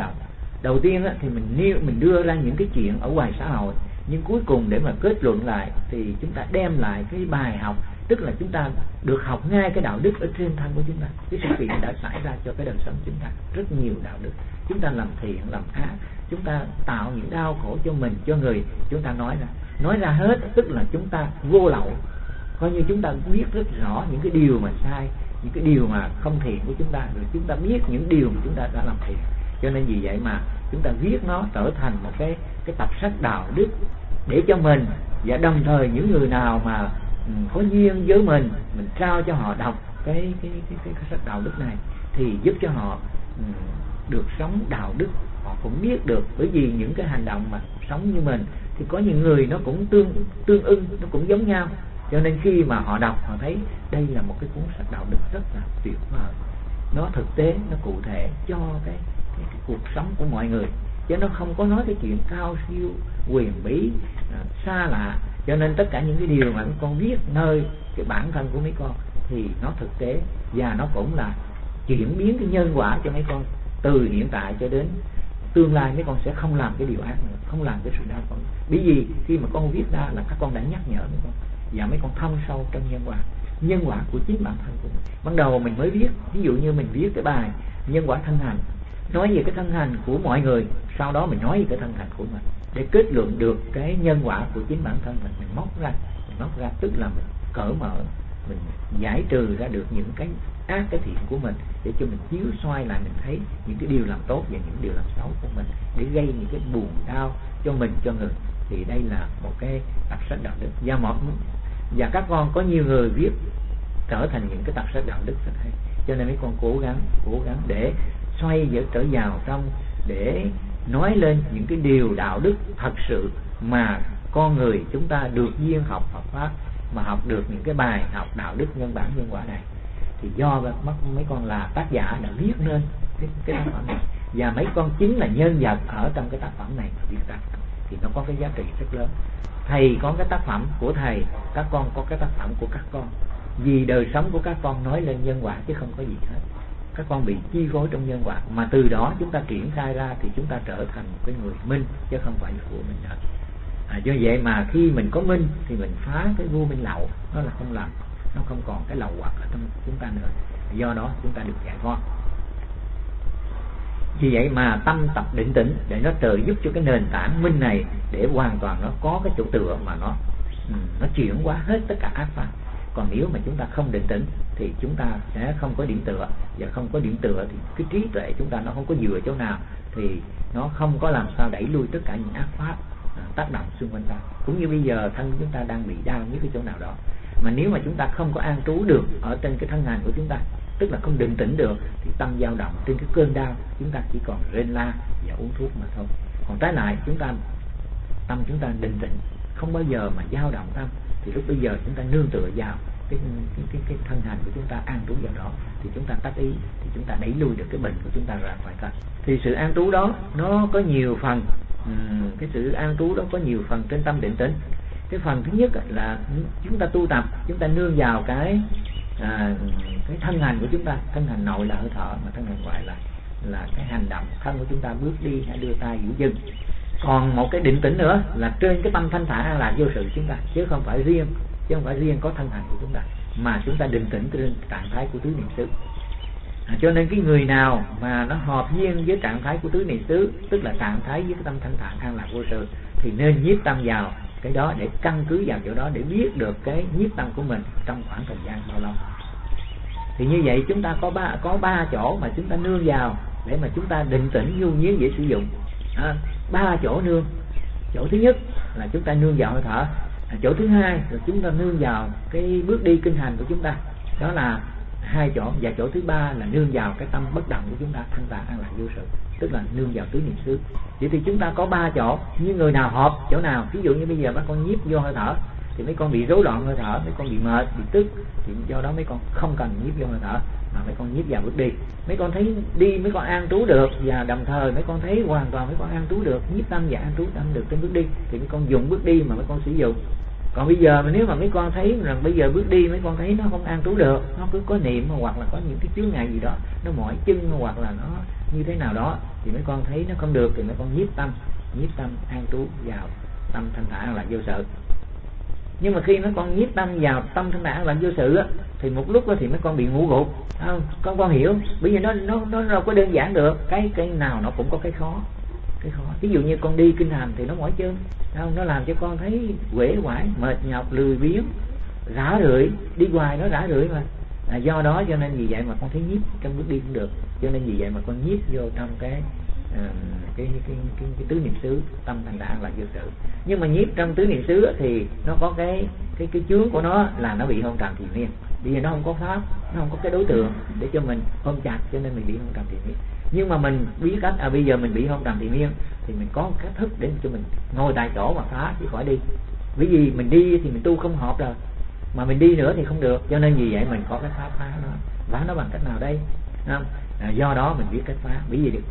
Đầu tiên thì mình đưa ra những cái chuyện ở ngoài xã hội, nhưng cuối cùng để mà kết luận lại thì chúng ta đem lại cái bài học, tức là chúng ta được học ngay cái đạo đức ở trên thân của chúng ta. Cái sự kiện đã xảy ra cho cái đời sống chúng ta rất nhiều đạo đức. Chúng ta làm thiện làm ác, chúng ta tạo những đau khổ cho mình, cho người, chúng ta nói ra hết, tức là chúng ta vô lậu, coi như chúng ta biết rất rõ những cái điều mà sai, những cái điều mà không thiện của chúng ta, rồi chúng ta biết những điều mà chúng ta đã làm thiện. Cho nên vì vậy mà chúng ta viết nó trở thành một cái tập sách đạo đức để cho mình, và đồng thời những người nào mà có duyên với mình trao cho họ đọc cái sách đạo đức này thì giúp cho họ được sống đạo đức. Họ cũng biết được, bởi vì những cái hành động mà sống như mình thì có những người nó cũng tương ưng, nó cũng giống nhau. Cho nên khi mà họ đọc, họ thấy đây là một cái cuốn sách đạo đức rất là tuyệt vời, nó thực tế, nó cụ thể cho cái cuộc sống của mọi người, chứ nó không có nói cái chuyện cao siêu huyền bí xa lạ. Cho nên tất cả những cái điều mà con viết nơi cái bản thân của mấy con thì nó thực tế, và nó cũng là chuyển biến cái nhân quả cho mấy con từ hiện tại cho đến tương lai. Mấy con sẽ không làm cái điều ác nữa, không làm cái sự đau khổ. Bởi vì khi mà con viết ra là các con đã nhắc nhở mấy con, và mấy con thâm sâu trong nhân quả của chính bản thân của mình. Ban đầu mình mới viết, ví dụ như mình viết cái bài nhân quả thân hành, nói về cái thân hành của mọi người, sau đó mình nói về cái thân hành của mình để kết luận được cái nhân quả của chính bản thân mình. Mình móc ra tức là mình cởi mở, mình giải trừ ra được những cái ác cái thiện của mình, để cho mình chiếu xoay lại, mình thấy những cái điều làm tốt và những điều làm xấu của mình, để gây những cái buồn đau cho mình, cho người. Thì đây là một cái tập sách đạo đức, và các con có nhiều người viết trở thành những cái tập sách đạo đức rất hay. Cho nên mấy con cố gắng để xoay trở vào trong, để nói lên những cái điều đạo đức thật sự mà con người chúng ta được duyên học Phật pháp, mà học được những cái bài học đạo đức nhân bản nhân quả này, thì do mấy con là tác giả đã viết nên cái tác phẩm này, và mấy con chính là nhân vật ở trong cái tác phẩm này mà viết ra, thì nó có cái giá trị rất lớn. Thầy có cái tác phẩm của thầy, các con có cái tác phẩm của các con, vì đời sống của các con nói lên nhân quả chứ không có gì hết. Các con bị chi phối trong nhân quả, mà từ đó chúng ta triển khai ra thì chúng ta trở thành một cái người minh, chứ không phải là vô minh nữa. Do vậy mà khi mình có minh thì mình phá cái vô minh lậu, nó là không làm, nó không còn cái lậu hoặc ở trong chúng ta nữa. Do đó chúng ta được giải thoát. Vì vậy mà tâm tập định tĩnh để nó trợ giúp cho cái nền tảng minh này, để hoàn toàn nó có cái chỗ tựa mà nó chuyển hóa hết tất cả ác pháp. Còn nếu mà chúng ta không định tĩnh thì chúng ta sẽ không có điểm tựa, và không có điểm tựa thì cái trí tuệ chúng ta nó không có dựa chỗ nào, thì nó không có làm sao đẩy lui tất cả những ác pháp tác động xung quanh ta. Cũng như bây giờ thân chúng ta đang bị đau những cái chỗ nào đó, mà nếu mà chúng ta không có an trú được ở trên cái thân hành của chúng ta, tức là không định tĩnh được, thì tâm dao động trên cái cơn đau, chúng ta chỉ còn rên la và uống thuốc mà thôi. Còn trái lại tâm chúng ta định tĩnh, không bao giờ mà dao động tâm, thì lúc bây giờ chúng ta nương tựa vào cái thân hành của chúng ta, an trú vào đó, thì chúng ta tác ý, thì chúng ta đẩy lui được cái bệnh của chúng ta ra khỏi thân. Thì sự an trú đó nó có nhiều phần, cái sự an trú đó có nhiều phần trên tâm định tĩnh. Cái phần thứ nhất là chúng ta tu tập, chúng ta nương vào cái thân hành của chúng ta. Thân hành nội là hơi thở, mà thân hành ngoại là cái hành động thân của chúng ta, bước đi hay đưa tay giữ chân. Còn một cái định tĩnh nữa là trên cái tâm thanh thản an lạc vô sự chúng ta, chứ không phải riêng có thân hành của chúng ta, mà chúng ta định tĩnh trên trạng thái của tứ niệm xứ. Cho nên cái người nào mà nó hợp duyên với trạng thái của tứ niệm xứ, tức là trạng thái với cái tâm thanh thản an lạc vô sự, thì nên nhiếp tâm vào cái đó để căn cứ vào chỗ đó để biết được cái nhiếp tâm của mình trong khoảng thời gian bao lâu. Thì như vậy chúng ta có ba chỗ mà chúng ta nương vào để mà chúng ta định tĩnh nhu nhiên dễ sử dụng. 3 chỗ nương. Chỗ thứ nhất là chúng ta nương vào hơi thở. Chỗ thứ hai là chúng ta nương vào cái bước đi kinh hành của chúng ta. Đó là 2 chỗ. Và chỗ thứ ba là nương vào cái tâm bất động của chúng ta, thanh tạng an lạc vô sự, tức là nương vào tứ niệm xứ. Vậy thì chúng ta có 3 chỗ. Như người nào hợp chỗ nào, ví dụ như bây giờ bác con nhiếp vô hơi thở thì mấy con bị rối loạn hơi thở, mấy con bị mệt, bị tức, thì do đó mấy con không cần nhiếp vô hơi thở mà mấy con nhiếp vào bước đi. Mấy con thấy đi mấy con an trú được, và đồng thời mấy con thấy hoàn toàn mấy con an trú được, nhiếp tâm và an trú tâm được trên bước đi, thì mấy con dùng bước đi mà mấy con sử dụng. Còn bây giờ mà nếu mà mấy con thấy rằng bây giờ bước đi mấy con thấy nó không an trú được, nó cứ có niệm hoặc là có những cái chướng ngại gì đó, nó mỏi chân hoặc là nó như thế nào đó, thì mấy con thấy nó không được thì mấy con nhiếp tâm an trú vào tâm thanh thản là vô sự. Nhưng mà khi mấy con nhiếp tâm vào tâm thanh thản là vô sự á, thì một lúc đó thì mấy con bị ngủ gục. Con hiểu, bởi vì nó đâu có đơn giản được, cái nào nó cũng có cái khó. Ví dụ như con đi kinh hành thì nó mỏi chân, nó làm cho con thấy uể oải, mệt nhọc, lười biếng, rã rượi, đi hoài nó rã rượi mà. Do đó cho nên vì vậy mà con thấy nhiếp trong bước đi cũng được. Cho nên vì vậy mà con nhiếp vô trong cái tứ niệm xứ tâm thành tạng là vô sự. Nhưng mà nhiếp trong tứ niệm xứ thì nó có cái chướng của nó là nó bị hôn trầm thiền miên. Bây giờ nó không có pháp, nó không có cái đối tượng để cho mình ôm chặt, cho nên mình bị hôn trầm thiền miên. Nhưng mà mình biết cách bây giờ mình bị hôn trầm thiền miên thì mình có cách thức để cho mình ngồi tại chỗ mà phá chứ khỏi đi. Bởi vì mình đi thì mình tu không hợp rồi, mà mình đi nữa thì không được. Cho nên vì vậy mình có cái pháp phá nó. Phá nó bằng cách nào đây? Do đó mình biết cách phá. Bởi vì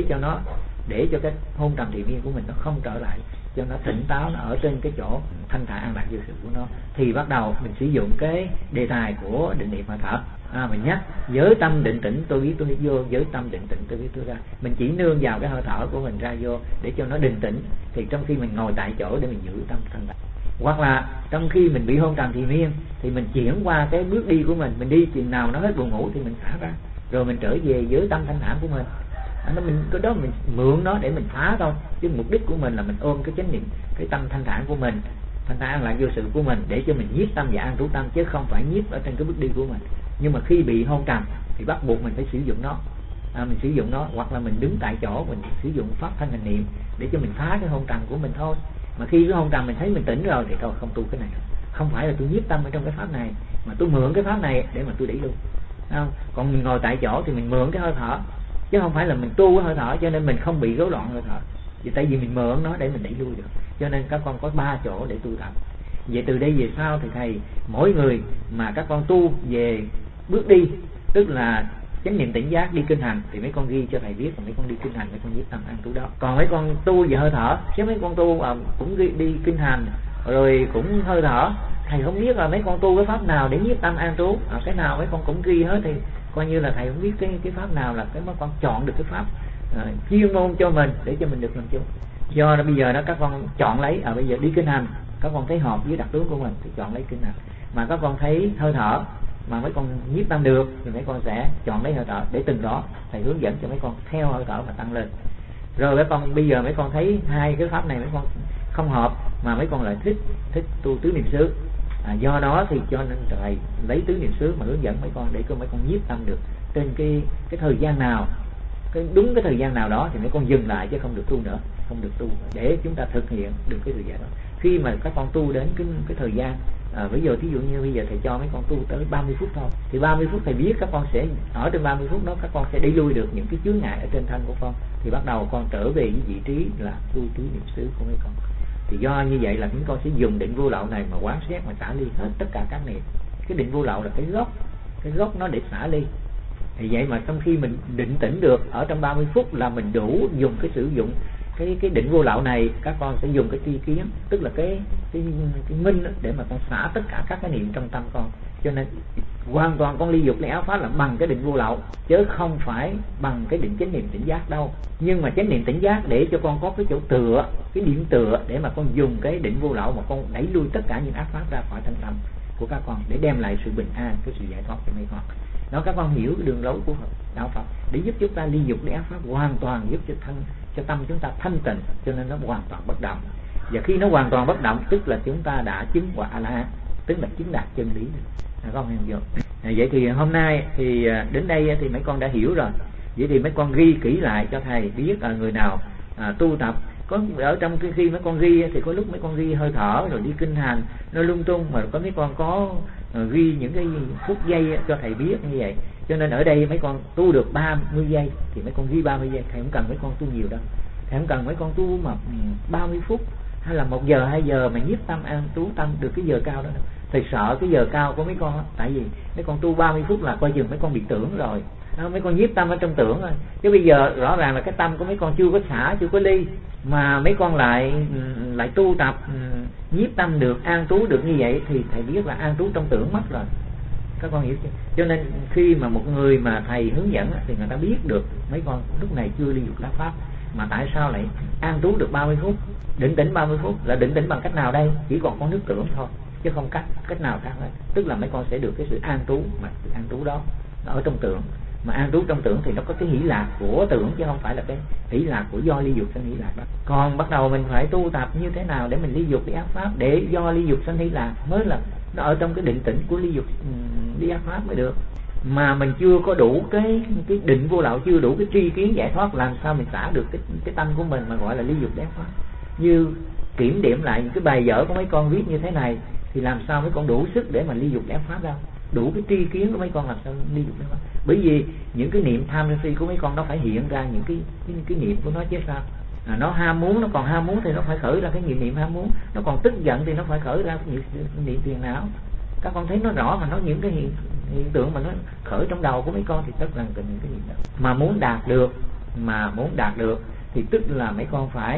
để cho cái hôn trầm thiền miên của mình nó không trở lại, cho nó tỉnh táo, nó ở trên cái chỗ thanh thản an lạc vô sự của nó, thì bắt đầu mình sử dụng cái đề tài của định niệm hơi thở. Mình nhắc giới tâm định tĩnh tôi biết tôi vô, giới tâm định tĩnh tôi biết tôi ra. Mình chỉ nương vào cái hơi thở của mình ra vô để cho nó định tĩnh. Thì trong khi mình ngồi tại chỗ để mình giữ tâm thanh thản, hoặc là trong khi mình bị hôn trầm thiền miên thì mình chuyển qua cái bước đi của mình đi chừng nào nó hết buồn ngủ thì mình xả ra, rồi mình trở về với tâm thanh thản của mình. Cái đó mình mượn nó để mình phá thôi, chứ mục đích của mình là mình ôm cái chánh niệm, cái tâm thanh thản của mình, thanh thản là vô sự của mình, để cho mình nhiếp tâm và an trú tâm, chứ không phải nhiếp ở trên cái bước đi của mình. Nhưng mà khi bị hôn trầm thì bắt buộc mình phải sử dụng nó. Mình sử dụng nó, hoặc là mình đứng tại chỗ mình sử dụng pháp thân hành niệm để cho mình phá cái hôn trầm của mình thôi. Mà khi cái hôn trầm mình thấy mình tỉnh rồi thì thôi không tu cái này. Không phải là tôi nhiếp tâm ở trong cái pháp này, mà tôi mượn cái pháp này để mà tôi đẩy lui. Còn mình ngồi tại chỗ thì mình mượn cái hơi thở, chứ không phải là mình tu cái hơi thở, cho nên mình không bị rối loạn hơi thở. Vì tại vì mình mượn nó để mình đẩy lui được. Cho nên các con có 3 chỗ để tu tập. Vậy từ đây về sau thì thầy, mỗi người mà các con tu về bước đi, tức là chánh niệm tỉnh giác đi kinh hành, thì mấy con ghi cho thầy biết, còn mấy con đi kinh hành mấy con nhiếp tâm an trú đó. Còn mấy con tu về hơi thở, chứ mấy con tu cũng đi kinh hành rồi cũng hơi thở, thầy không biết là mấy con tu cái pháp nào để nhiếp tâm an trú. Cái nào mấy con cũng ghi hết, thì coi như là thầy không biết cái pháp nào là cái mấy con chọn được cái pháp chuyên môn cho mình để cho mình được làm chung. Do đó bây giờ đó các con chọn lấy, bây giờ đi kinh hành các con thấy hợp với đặc tướng của mình thì chọn lấy kinh hành, mà các con thấy hơi thở mà mấy con nhiếp tâm được thì mấy con sẽ chọn lấy hơi thở, để từng đó thầy hướng dẫn cho mấy con theo hơi thở mà tăng lên. Rồi mấy con bây giờ mấy con thấy hai cái pháp này mấy con không hợp, mà mấy con lại thích tu tứ niệm xứ. Do đó thì cho nên thầy lấy tứ niệm xứ mà hướng dẫn mấy con để cho mấy con nhiếp tâm được trên cái thời gian nào, đúng cái thời gian nào đó thì mấy con dừng lại, chứ không được tu nữa, không được tu để chúng ta thực hiện được cái thời gian đó. Khi mà các con tu đến cái thời gian, ví dụ thí dụ như bây giờ thầy cho mấy con tu tới 30 phút thôi, thì 30 phút thầy biết các con sẽ ở trên 30 phút đó các con sẽ đẩy lui được những cái chướng ngại ở trên thân của con, thì bắt đầu con trở về với vị trí là tu tứ niệm xứ của mấy con. Thì do như vậy là chúng con sẽ dùng định vô lậu này mà quán xét mà xả ly hết tất cả các niệm. Cái định vô lậu là cái gốc nó để xả ly. Thì vậy mà trong khi mình định tĩnh được ở trong 30 phút là mình đủ dùng cái sử dụng cái định vô lậu này các con sẽ dùng cái tri kiến, tức là cái minh để mà con xả tất cả các cái niệm trong tâm con. Cho nên hoàn toàn con ly dục ly ác pháp là bằng cái định vô lậu, chứ không phải bằng cái định chánh niệm tỉnh giác đâu. Nhưng mà chánh niệm tỉnh giác để cho con có cái chỗ tựa, cái điểm tựa để mà con dùng cái định vô lậu mà con đẩy lui tất cả những ác pháp ra khỏi thân tâm của các con, để đem lại sự bình an, cái sự giải thoát cho mấy con. Đó, các con hiểu cái đường lối của đạo Phật để giúp chúng ta ly dục ly ác pháp, hoàn toàn giúp cho tâm chúng ta thanh tịnh, cho nên nó hoàn toàn bất động. Và khi nó hoàn toàn bất động tức là chúng ta đã chứng quả A-la-hán, tức là chứng đạt chân lý. Các con hiểu chưa? Vậy thì hôm nay thì đến đây thì mấy con đã hiểu rồi. Vậy thì mấy con ghi kỹ lại cho thầy biết là người nào tu tập. Có ở trong khi mấy con ghi thì có lúc mấy con ghi hơi thở rồi đi kinh hành nó lung tung, mà có mấy con có ghi những cái phút giây cho thầy biết như vậy. Cho nên ở đây mấy con tu được 30 giây thì mấy con ghi 30 giây. Thầy không cần mấy con tu nhiều đâu, thầy không cần mấy con tu mà 30 phút hay là 1 giờ 2 giờ mà nhiếp tâm an trú tâm được cái giờ cao đó đâu. Thầy sợ cái giờ cao của mấy con đó. Tại vì mấy con tu 30 phút là coi chừng mấy con bị tưởng rồi, mấy con nhiếp tâm ở trong tưởng rồi. Chứ bây giờ rõ ràng là cái tâm của mấy con chưa có xả, chưa có ly, mà mấy con lại tu tập nhiếp tâm được, an trú được như vậy thì thầy biết là an trú trong tưởng mất rồi. Các con hiểu chưa? Cho nên khi mà một người mà thầy hướng dẫn thì người ta biết được mấy con lúc này chưa ly dục lá pháp, mà tại sao lại an trú được 30 phút, định tĩnh 30 phút, là định tĩnh bằng cách nào đây? Chỉ còn có nước tưởng thôi, chứ không cách nào khác hết. Tức là mấy con sẽ được cái sự an trú, mà sự an trú đó nó ở trong tưởng. Mà an trú trong tưởng thì nó có cái hỷ lạc của tưởng, chứ không phải là cái hỷ lạc của do ly dục sanh hỷ lạc đó. Còn bắt đầu mình phải tu tập như thế nào để mình ly dục ly ác pháp, để do ly dục sanh hỷ lạc mới là nó ở trong cái định tĩnh của ly dục ly ác pháp mới được. Mà mình chưa có đủ cái định vô lậu, chưa đủ cái tri kiến giải thoát, làm sao mình xả được cái tâm của mình mà gọi là ly dục ly ác pháp. Như kiểm điểm lại những cái bài vở của mấy con viết như thế này thì làm sao mấy con đủ sức để mà ly dục ly ác pháp đâu, đủ cái tri kiến của mấy con làm sao ly dục ly ác pháp. Bởi vì những cái niệm tham sân si của mấy con nó phải hiện ra những cái niệm của nó chứ sao. Nó ham muốn, nó còn ham muốn thì nó phải khởi ra cái niệm ham muốn, nó còn tức giận thì nó phải khởi ra cái niệm phiền não. Các con thấy nó rõ mà, nó những cái hiện tượng mà nó khởi trong đầu của mấy con thì tất là những cái niệm đó. Mà muốn đạt được thì tức là mấy con phải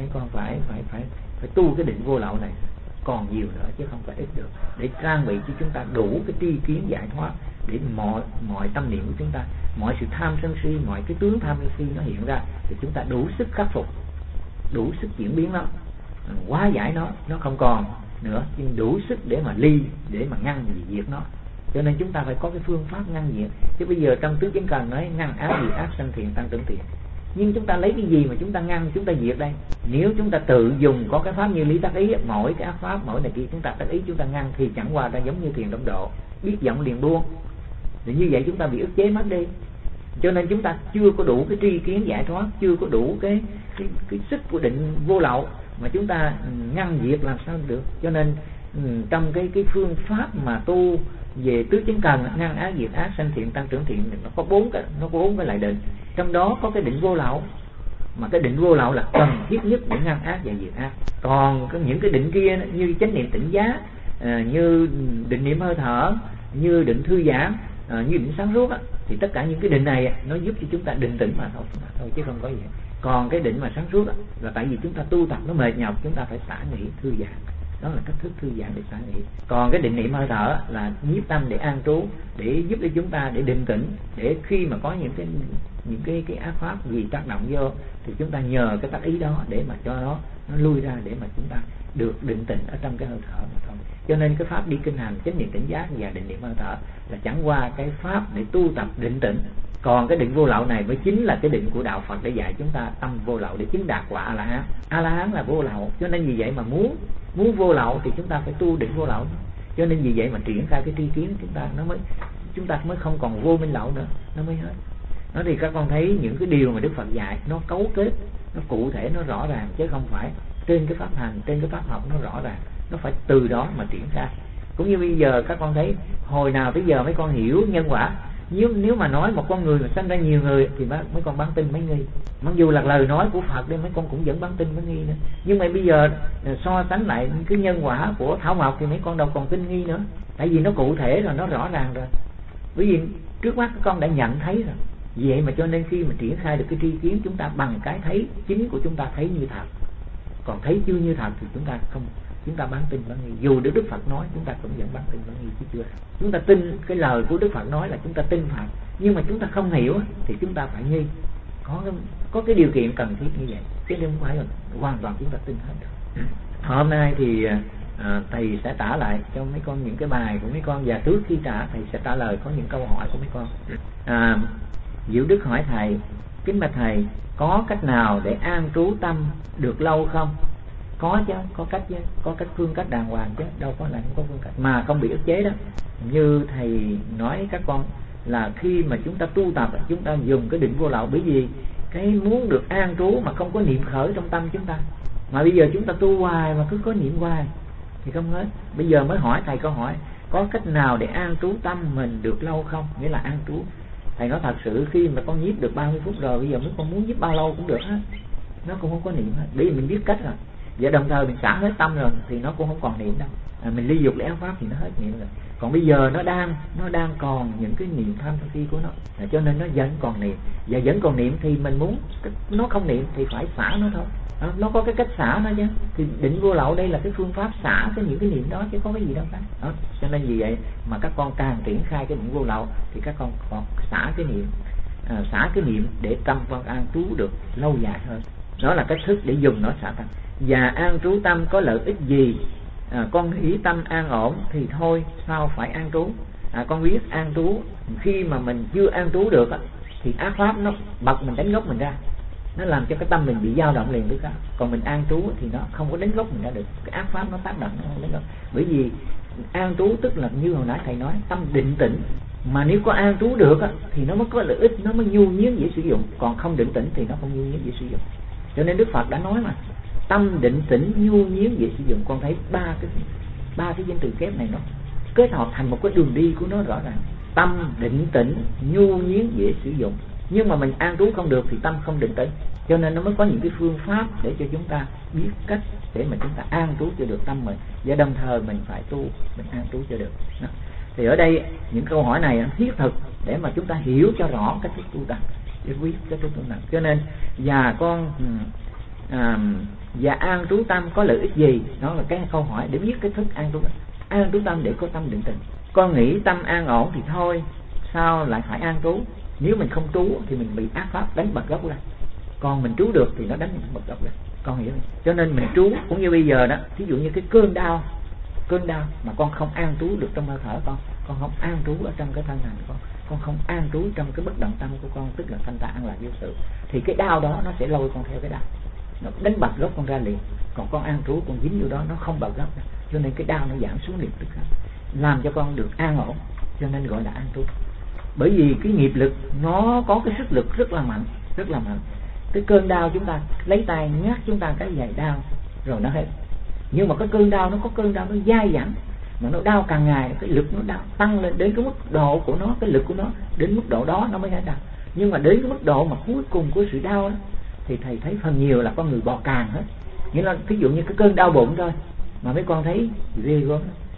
tu cái định vô lậu này còn nhiều nữa, chứ không phải ít được, để trang bị cho chúng ta đủ cái tri kiến giải thoát, để mọi tâm niệm của chúng ta, mọi sự tham sân si, mọi cái tướng tham sân si nó hiện ra thì chúng ta đủ sức khắc phục, đủ sức chuyển biến nó, hóa giải nó không còn nữa, nhưng đủ sức để mà ly, để mà ngăn diệt nó. Cho nên chúng ta phải có cái phương pháp ngăn diệt. Chứ bây giờ trong tứ chánh cần nói ngăn ác diệt ác, sanh thiện tăng trưởng thiện, nhưng chúng ta lấy cái gì mà chúng ta ngăn, chúng ta diệt đây? Nếu chúng ta tự dùng có cái pháp như lý tác ý, mỗi cái ác pháp mỗi này kia chúng ta tác ý chúng ta ngăn thì chẳng qua ra giống như thiền động độ, biết vọng liền buông. Thì như vậy chúng ta bị ức chế mất đi. Cho nên chúng ta chưa có đủ cái tri kiến giải thoát, chưa có đủ cái sức của định vô lậu mà chúng ta ngăn diệt làm sao được. Cho nên trong cái phương pháp mà tu về tứ chánh cần, ngăn ác diệt ác, sanh thiện tăng trưởng thiện, nó có bốn cái lại định. Trong đó có cái định vô lậu, mà cái định vô lậu là cần thiết nhất để ngăn ác và diệt ác. Còn những cái định kia như chánh niệm tỉnh giác, như định niệm hơi thở, như định thư giãn, như định sáng suốt thì tất cả những cái định này nó giúp cho chúng ta định tĩnh mà thôi, chứ không có gì. Còn cái định mà sáng suốt là tại vì chúng ta tu tập nó mệt nhọc, chúng ta phải xả nghỉ thư giãn, đó là cách thức thư giãn để xả nghỉ. Còn cái định niệm hơi thở là nhiếp tâm để an trú, để giúp cho chúng ta để định tĩnh, để khi mà có những cái ác pháp gì tác động vô thì chúng ta nhờ cái tác ý đó để mà cho nó lui ra, để mà chúng ta được định tĩnh ở trong cái hơi thở mà thôi. Cho nên cái pháp đi kinh hành chánh niệm tỉnh giác và định niệm hơi thở là chẳng qua cái pháp để tu tập định tĩnh. Còn cái định vô lậu này mới chính là cái định của đạo Phật để dạy chúng ta tâm vô lậu để chứng đạt quả A-la-hán. A-la-hán là vô lậu, cho nên vì vậy mà muốn vô lậu thì chúng ta phải tu định vô lậu. Cho nên vì vậy mà triển khai cái tri kiến chúng ta mới không còn vô minh lậu nữa, nó mới hết. Nó thì các con thấy những cái điều mà Đức Phật dạy nó cấu kết, nó cụ thể, nó rõ ràng, chứ không phải trên cái pháp hành, trên cái pháp học nó rõ ràng, nó phải từ đó mà triển khai. Cũng như bây giờ các con thấy hồi nào tới giờ mấy con hiểu nhân quả. Nếu mà nói một con người mà sanh ra nhiều người thì mấy con bán tin mấy nghi. Mặc dù là lời nói của Phật nên mấy con cũng vẫn bán tin mấy nghi nữa. Nhưng mà bây giờ so sánh lại cái nhân quả của Thảo Mộc thì mấy con đâu còn tin nghi nữa. Tại vì nó cụ thể rồi, nó rõ ràng rồi. Bởi vì trước mắt các con đã nhận thấy rồi. Vì vậy mà cho nên khi mà triển khai được cái tri kiến, chúng ta bằng cái thấy chính của chúng ta thấy như thật. Còn thấy chưa như thật thì chúng ta bán tin bán nghi. Dù Đức Phật nói chúng ta cũng vẫn bán tin bán nghi chứ chưa. Chúng ta tin cái lời của Đức Phật nói là chúng ta tin Phật, nhưng mà chúng ta không hiểu thì chúng ta phải nghi. Có cái điều kiện cần thiết như vậy, chứ không phải là hoàn toàn chúng ta tin hết được. Hôm nay thì thầy sẽ trả lại cho mấy con những cái bài của mấy con, và trước khi trả thầy sẽ trả lời có những câu hỏi của mấy con. Diệu Đức hỏi thầy: kính bạch thầy, có cách nào để an trú tâm được lâu không? Có chứ, có cách chứ, có cách phương cách đàng hoàng chứ, đâu có là không có phương cách mà không bị ức chế đó. Như thầy nói các con là khi mà chúng ta tu tập, chúng ta dùng cái định vô lậu, bởi vì cái muốn được an trú mà không có niệm khởi trong tâm chúng ta. Mà bây giờ chúng ta tu hoài mà cứ có niệm hoài thì không hết. Bây giờ mới hỏi thầy câu hỏi: có cách nào để an trú tâm mình được lâu không? Nghĩa là an trú. Thầy nói thật sự khi mà con nhiếp được 30 phút rồi, bây giờ mới con muốn nhiếp bao lâu cũng được hết, nó cũng không có niệm hết, bởi vì mình biết cách rồi. Và đồng thời mình xả hết tâm rồi thì nó cũng không còn niệm đâu. Mình ly dục lấy áo pháp thì nó hết niệm rồi. Còn bây giờ nó đang còn những cái niệm tham sân si của nó, cho nên nó vẫn còn niệm. Và vẫn còn niệm thì mình muốn nó không niệm thì phải xả nó thôi. Nó có cái cách xả nó chứ. Thì định vô lậu đây là cái phương pháp xả những cái niệm đó chứ có cái gì đâu cả. Cho nên vì vậy mà các con càng triển khai cái định vô lậu thì các con còn xả cái niệm để tâm con an trú được lâu dài hơn. Đó là cách thức để dùng nó xả tâm. Và an trú tâm có lợi ích gì? Con nghĩ tâm an ổn thì thôi, sao phải an trú? Con biết an trú, khi mà mình chưa an trú được thì ác pháp nó bật mình đánh gốc mình ra, nó làm cho cái tâm mình bị dao động liền tức đó. Còn mình an trú thì nó không có đánh gốc mình ra được, cái ác pháp nó tác động nó không đánh gốc. Bởi vì an trú tức là như hồi nãy thầy nói, tâm định tĩnh. Mà nếu có an trú được thì nó mới có lợi ích, nó mới nhu nhuyễn dễ sử dụng. Còn không định tĩnh thì nó không nhu nhuyễn dễ sử dụng. Cho nên Đức Phật đã nói mà, tâm định tĩnh nhu nhuyễn dễ sử dụng. Con thấy ba cái danh từ kép này nó kết hợp thành một cái đường đi của nó rõ ràng. Tâm định tĩnh nhu nhuyễn dễ sử dụng. Nhưng mà mình an trú không được thì tâm không định tĩnh. Cho nên nó mới có những cái phương pháp để cho chúng ta biết cách để mà chúng ta an trú cho được tâm mình. Và đồng thời mình phải tu, mình an trú cho được đó. Thì ở đây những câu hỏi này thiết thực để mà chúng ta hiểu cho rõ cách thức tu tập, để biết cách thức tu tập. Cho nên và an trú tâm có lợi ích gì? Đó là cái câu hỏi để biết cách thức an trú. An trú tâm để có tâm định tĩnh. Con nghĩ tâm an ổn thì thôi, sao lại phải an trú? Nếu mình không trú thì mình bị ác pháp đánh bật gốc ra. Còn mình trú được thì nó đánh bật gốc ra. Con hiểu không? Cho nên mình trú cũng như bây giờ đó. Ví dụ như cái cơn đau mà con không an trú được trong hơi thở con không an trú ở trong cái thân hành của con không an trú trong cái bất động tâm của con, tức là thanh ta an lạc vô sự, thì cái đau đó nó sẽ lôi con theo cái đau, nó đánh bật gốc con ra liền. Còn con an trú, con dính vô đó nó không bật gốc, cho nên cái đau nó giảm xuống liền tức khắc, làm cho con được an ổn, cho nên gọi là an trú. Bởi vì cái nghiệp lực nó có cái sức lực rất là mạnh. Cái cơn đau chúng ta lấy tay nhát chúng ta cái giày đau rồi nó hết. Nhưng mà cái cơn đau nó có cơn đau nó dai dẳng, mà nó đau càng ngày, cái lực nó đau tăng lên đến cái mức độ của nó, cái lực của nó đến mức độ đó nó mới hết đau. Nhưng mà đến cái mức độ mà cuối cùng của sự đau đó, thì thầy thấy phần nhiều là con người bò càng hết. Nghĩa là ví dụ như cái cơn đau bụng thôi mà mấy con thấy ghê gớm.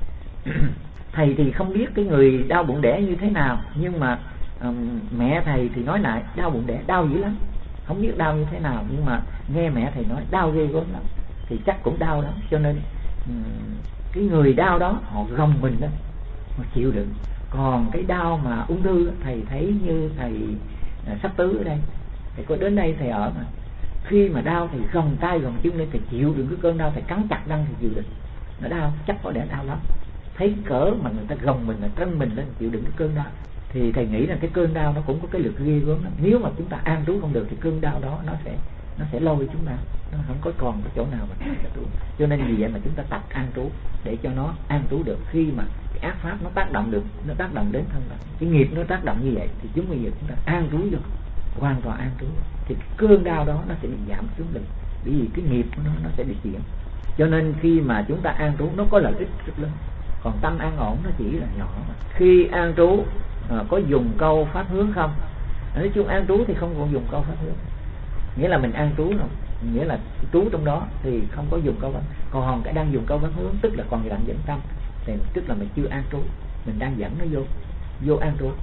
Thầy thì không biết cái người đau bụng đẻ như thế nào, nhưng mà mẹ thầy thì nói lại đau bụng đẻ đau dữ lắm. Không biết đau như thế nào, nhưng mà nghe mẹ thầy nói đau ghê gớm lắm, thì chắc cũng đau lắm. Cho nên cái người đau đó họ gồng mình đó, họ chịu đựng. Còn cái đau mà ung thư, thầy thấy như thầy Sắp Tứ ở đây, thầy có đến đây thầy ở mà, khi mà đau thì gồng tay gồng chân lên, thầy chịu đựng cái cơn đau, thầy cắn chặt răng thì chịu đựng. Nó đau, chắc có lẽ đau lắm. Thấy cỡ mà người ta gồng mình, trân mình lên chịu đựng cái cơn đau, thì thầy nghĩ là cái cơn đau nó cũng có cái lực ghê gớm lắm. Nếu mà chúng ta an trú không được thì cơn đau đó nó sẽ lôi chúng ta, nó không có còn cái chỗ nào mà tu. Cho nên vì vậy mà chúng ta tập an trú để cho nó an trú được. Khi mà cái ác pháp nó tác động được, nó tác động đến thân ta, cái nghiệp nó tác động như vậy, thì chúng bây giờ chúng ta an trú vô, hoàn toàn an trú, thì cái cơn đau đó nó sẽ bị giảm xuống liền, bởi vì cái nghiệp của nó sẽ bị chuyển. Cho nên khi mà chúng ta an trú nó có lợi ích rất lớn. Còn tâm an ổn nó chỉ là nhỏ mà. Khi an trú có dùng câu pháp hướng không? Nói chung an trú thì không còn dùng câu pháp hướng, nghĩa là mình an trú rồi, nghĩa là trú trong đó thì không có dùng câu pháp. Còn cái đang dùng câu pháp hướng tức là còn đang dẫn tâm, thì tức là mình chưa an trú, mình đang dẫn nó vô an trú.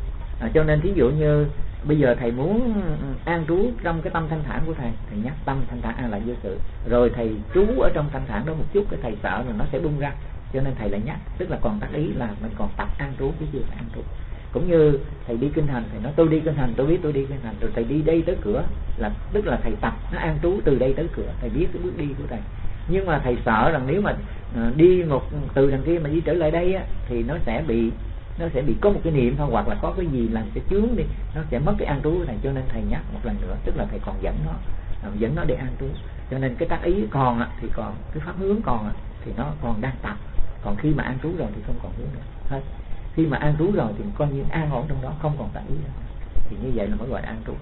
Cho nên thí dụ như bây giờ thầy muốn an trú trong cái tâm thanh thản của thầy nhắc tâm thanh thản an lạc vô sự, rồi thầy trú ở trong thanh thản đó một chút, cái thầy sợ là nó sẽ bung ra, cho nên thầy lại nhắc, tức là còn tác ý là mình còn tập an trú chứ chưa phải an trú. Cũng như thầy đi kinh hành, thầy nói tôi đi kinh hành, tôi biết tôi đi kinh hành, rồi thầy đi đây tới cửa, là tức là thầy tập nó an trú từ đây tới cửa, thầy biết cái bước đi của thầy. Nhưng mà thầy sợ rằng nếu mà đi một từ đằng kia mà đi trở lại đây á, thì nó sẽ bị có một cái niệm thôi, hoặc là có cái gì làm sẽ chướng đi, nó sẽ mất cái an trú của thầy. Cho nên thầy nhắc một lần nữa, tức là thầy còn dẫn nó để an trú. Cho nên cái tác ý còn thì còn cái pháp hướng còn thì nó còn đang tập, còn khi mà an trú rồi thì không còn hướng nữa hết. Khi mà an trú rồi thì coi như an ổn trong đó, không còn tác ý nữa. Thì như vậy là mới gọi là an trú.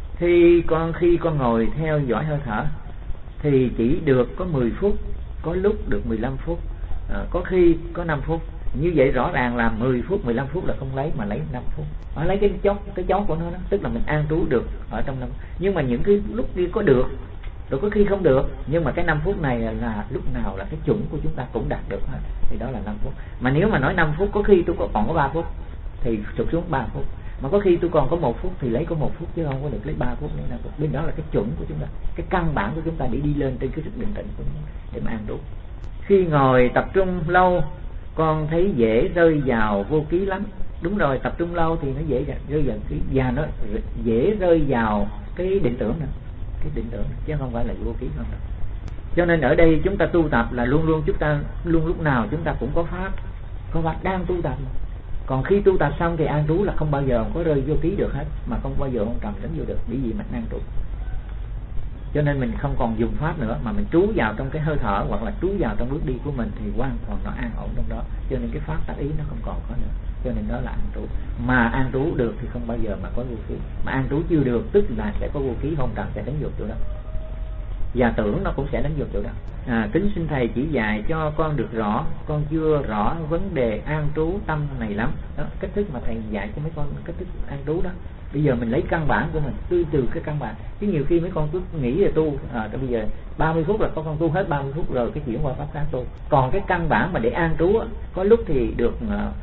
Khi con ngồi theo dõi hơi thở thì chỉ được có 10 phút, có lúc được 15 phút, có khi có 5 phút. Như vậy rõ ràng là 10 phút, 15 phút là không lấy, mà lấy 5 phút. Nó lấy cái chót của nó đó, tức là mình an trú được ở trong 5. Nhưng mà những cái lúc đi có được, rồi có khi không được, nhưng mà cái 5 phút này là lúc nào là cái chuẩn của chúng ta cũng đạt được hết, thì đó là 5 phút. Mà nếu mà nói 5 phút, có khi tôi còn có 3 phút thì sụt xuống 3 phút, mà có khi tôi còn có 1 phút thì lấy có 1 phút, chứ không có được lấy 3 phút nữa. 5 phút bên đó là cái chuẩn của chúng ta, cái căn bản của chúng ta để đi lên trên cái sự bình tĩnh của chúng ta, để mà an trú. Khi ngồi tập trung lâu, con thấy dễ rơi vào vô ký lắm. Đúng rồi, tập trung lâu thì nó dễ rơi vào ký, và nó dễ rơi vào cái định tưởng nữa, cái định tưởng chứ không phải là vô ký không đâu. Cho nên ở đây chúng ta tu tập là luôn lúc nào chúng ta cũng có pháp đang tu tập. Còn khi tu tập xong thì an trú là không bao giờ có rơi vô ký được hết, mà không bao giờ ông trầm đến vô được, bởi vì mình an trú. Cho nên mình không còn dùng pháp nữa, mà mình trú vào trong cái hơi thở hoặc là trú vào trong bước đi của mình thì hoàn toàn nó an ổn trong đó. Cho nên cái pháp tác ý nó không còn có nữa. Cho nên đó là an trú. Mà an trú được thì không bao giờ mà có vô ký. Mà an trú chưa được tức là sẽ có vô ký, hôn trầm sẽ đến vô chỗ đó, và tưởng nó cũng sẽ đến vô chỗ đó. Kính xin thầy chỉ dạy cho con được rõ, con chưa rõ vấn đề an trú tâm này lắm. Đó, cách thức mà thầy dạy cho mấy con cách thức an trú đó. Bây giờ mình lấy căn bản của mình, từ cái căn bản. Chứ nhiều khi mấy con cứ nghĩ là tu, bây giờ 30 phút là có con tu hết 30 phút rồi cái chuyển qua pháp khác tu. Còn cái căn bản mà để an trú có lúc thì được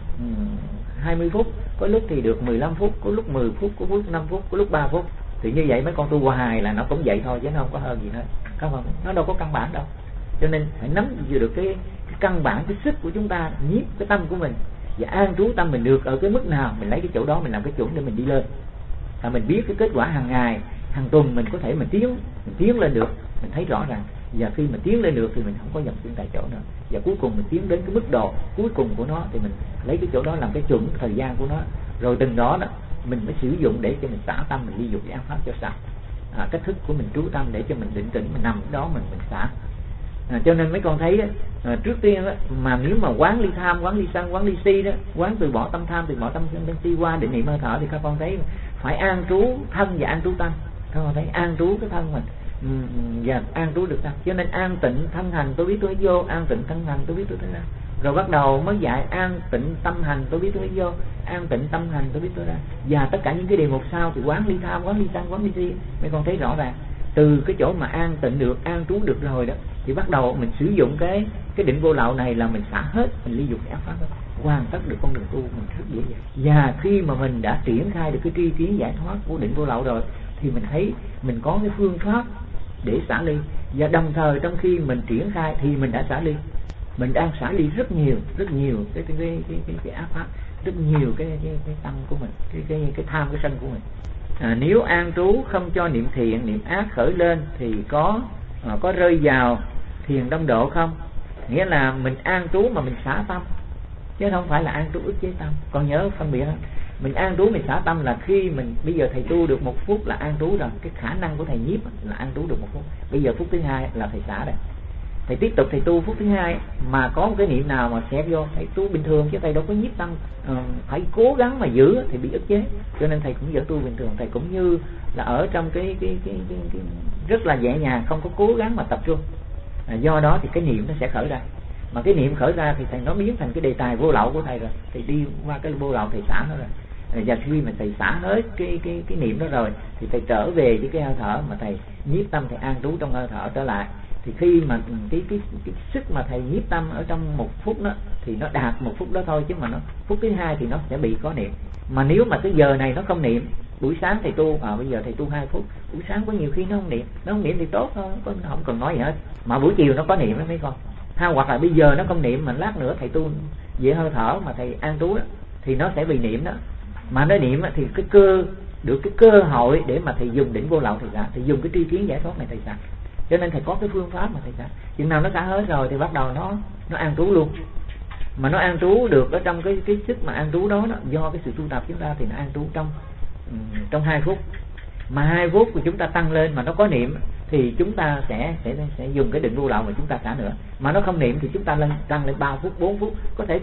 20 phút, có lúc thì được 15 phút, có lúc 10 phút, có lúc 5 phút, có lúc 3 phút. Thì như vậy mấy con tu hoài là nó cũng vậy thôi, chứ nó không có hơn gì hết. Không, nó đâu có căn bản đâu. Cho nên phải nắm vừa được cái căn bản, cái sức của chúng ta, nhiếp cái tâm của mình và an trú tâm mình được ở cái mức nào, mình lấy cái chỗ đó mình làm cái chuẩn để mình đi lên. Mình biết cái kết quả hàng ngày, hàng tuần mình có thể mình tiến lên được, mình thấy rõ ràng. Và khi mình tiến lên được thì mình không có dậm chân tại chỗ nữa. Và cuối cùng mình tiến đến cái mức độ cuối cùng của nó thì mình lấy cái chỗ đó làm cái chuẩn thời gian của nó. Rồi từng đó mình mới sử dụng để cho mình xả tâm, mình ly dục cái ác pháp cho sạch. Cách thức của mình trú tâm để cho mình định tĩnh, mình nằm đó mình xả. Cho nên mấy con thấy trước tiên mà nếu mà quán ly tham, quán ly sân, quán ly si đó, quán từ bỏ tâm tham, từ bỏ tâm sân, tâm si qua định niệm hơi thở, thì các con thấy phải an trú thân và an trú tâm. Các con thấy an trú cái thân mình và an trú được tâm. Cho nên an tịnh thân hành tôi biết tôi vô, an tịnh thân hành tôi biết tôi thấy ra. Rồi bắt đầu mới dạy an tịnh tâm hành tôi biết tôi vô, an tịnh tâm hành tôi biết tôi ra. Và tất cả những cái đề mục sau thì quán ly tham, quán ly sân, quán ly si. Mấy con thấy rõ ràng. Từ cái chỗ mà an tịnh được, an trú được rồi đó, thì bắt đầu mình sử dụng cái định vô lậu này là mình xả hết, mình ly dục ác pháp đó, hoàn tất được con đường tu mình rất dễ dàng. Và khi mà mình đã triển khai được cái tri kiến giải thoát của định vô lậu rồi thì mình thấy mình có cái phương pháp để xả ly. Và đồng thời trong khi mình triển khai thì mình đã xả ly, mình đang xả ly rất nhiều cái ác pháp, rất nhiều cái tâm của mình, cái tham, cái sân của mình. Nếu an trú không cho niệm thiện, niệm ác khởi lên thì có rơi vào thiền đông độ không? Nghĩa là mình an trú mà mình xả tâm, chứ không phải là an trú ức chế tâm. Con nhớ phân biệt, mình an trú mình xả tâm là khi mình bây giờ thầy tu được 1 phút là an trú rồi, cái khả năng của thầy nhiếp là an trú được 1 phút. Bây giờ phút thứ 2 là thầy xả rồi, thầy tiếp tục thầy tu phút thứ 2 mà có một cái niệm nào mà xẹt vô, thầy tu bình thường chứ thầy đâu có nhiếp tâm, phải cố gắng mà giữ thì bị ức chế. Cho nên thầy cũng giữ tu bình thường, thầy cũng như là ở trong cái rất là nhẹ nhàng, không có cố gắng mà tập trung. Do đó thì cái niệm nó sẽ khởi ra, mà cái niệm khởi ra thì thầy nó biến thành cái đề tài vô lậu của thầy rồi, thầy đi qua cái vô lậu thầy xả nó rồi. Và khi mà thầy xả hết cái niệm đó rồi thì thầy trở về với cái hơi thở mà thầy nhiếp tâm, thầy an trú trong hơi thở trở lại, thì khi mà cái sức mà thầy nhiếp tâm ở trong 1 phút đó thì nó đạt 1 phút đó thôi, chứ mà nó phút thứ 2 thì nó sẽ bị có niệm. Mà nếu mà cái giờ này nó không niệm, buổi sáng thầy tu, bây giờ thầy tu 2 phút, buổi sáng có nhiều khi nó không niệm thì tốt thôi, không cần nói gì hết. Mà buổi chiều nó có niệm đó mấy con. Hoặc là bây giờ nó không niệm mà lát nữa thầy tu về hơi thở mà thầy an trú đó, thì nó sẽ bị niệm đó. Mà nó niệm thì cái cơ hội để mà thầy dùng đỉnh vô lậu thầy xả, thầy dùng cái tri kiến giải thoát này thầy xả. Cho nên thầy có cái phương pháp mà thầy xả. Chừng nào nó xả hết rồi thì bắt đầu nó an trú luôn. Mà nó an trú được ở trong cái sức mà an trú đó, do cái sự tu tập chúng ta thì nó an trú trong 2 phút. Mà 2 phút của chúng ta tăng lên mà nó có niệm thì chúng ta sẽ dùng cái định vô lậu mà chúng ta xả nữa. Mà nó không niệm thì chúng ta tăng lên 3 phút, 4 phút. Có thể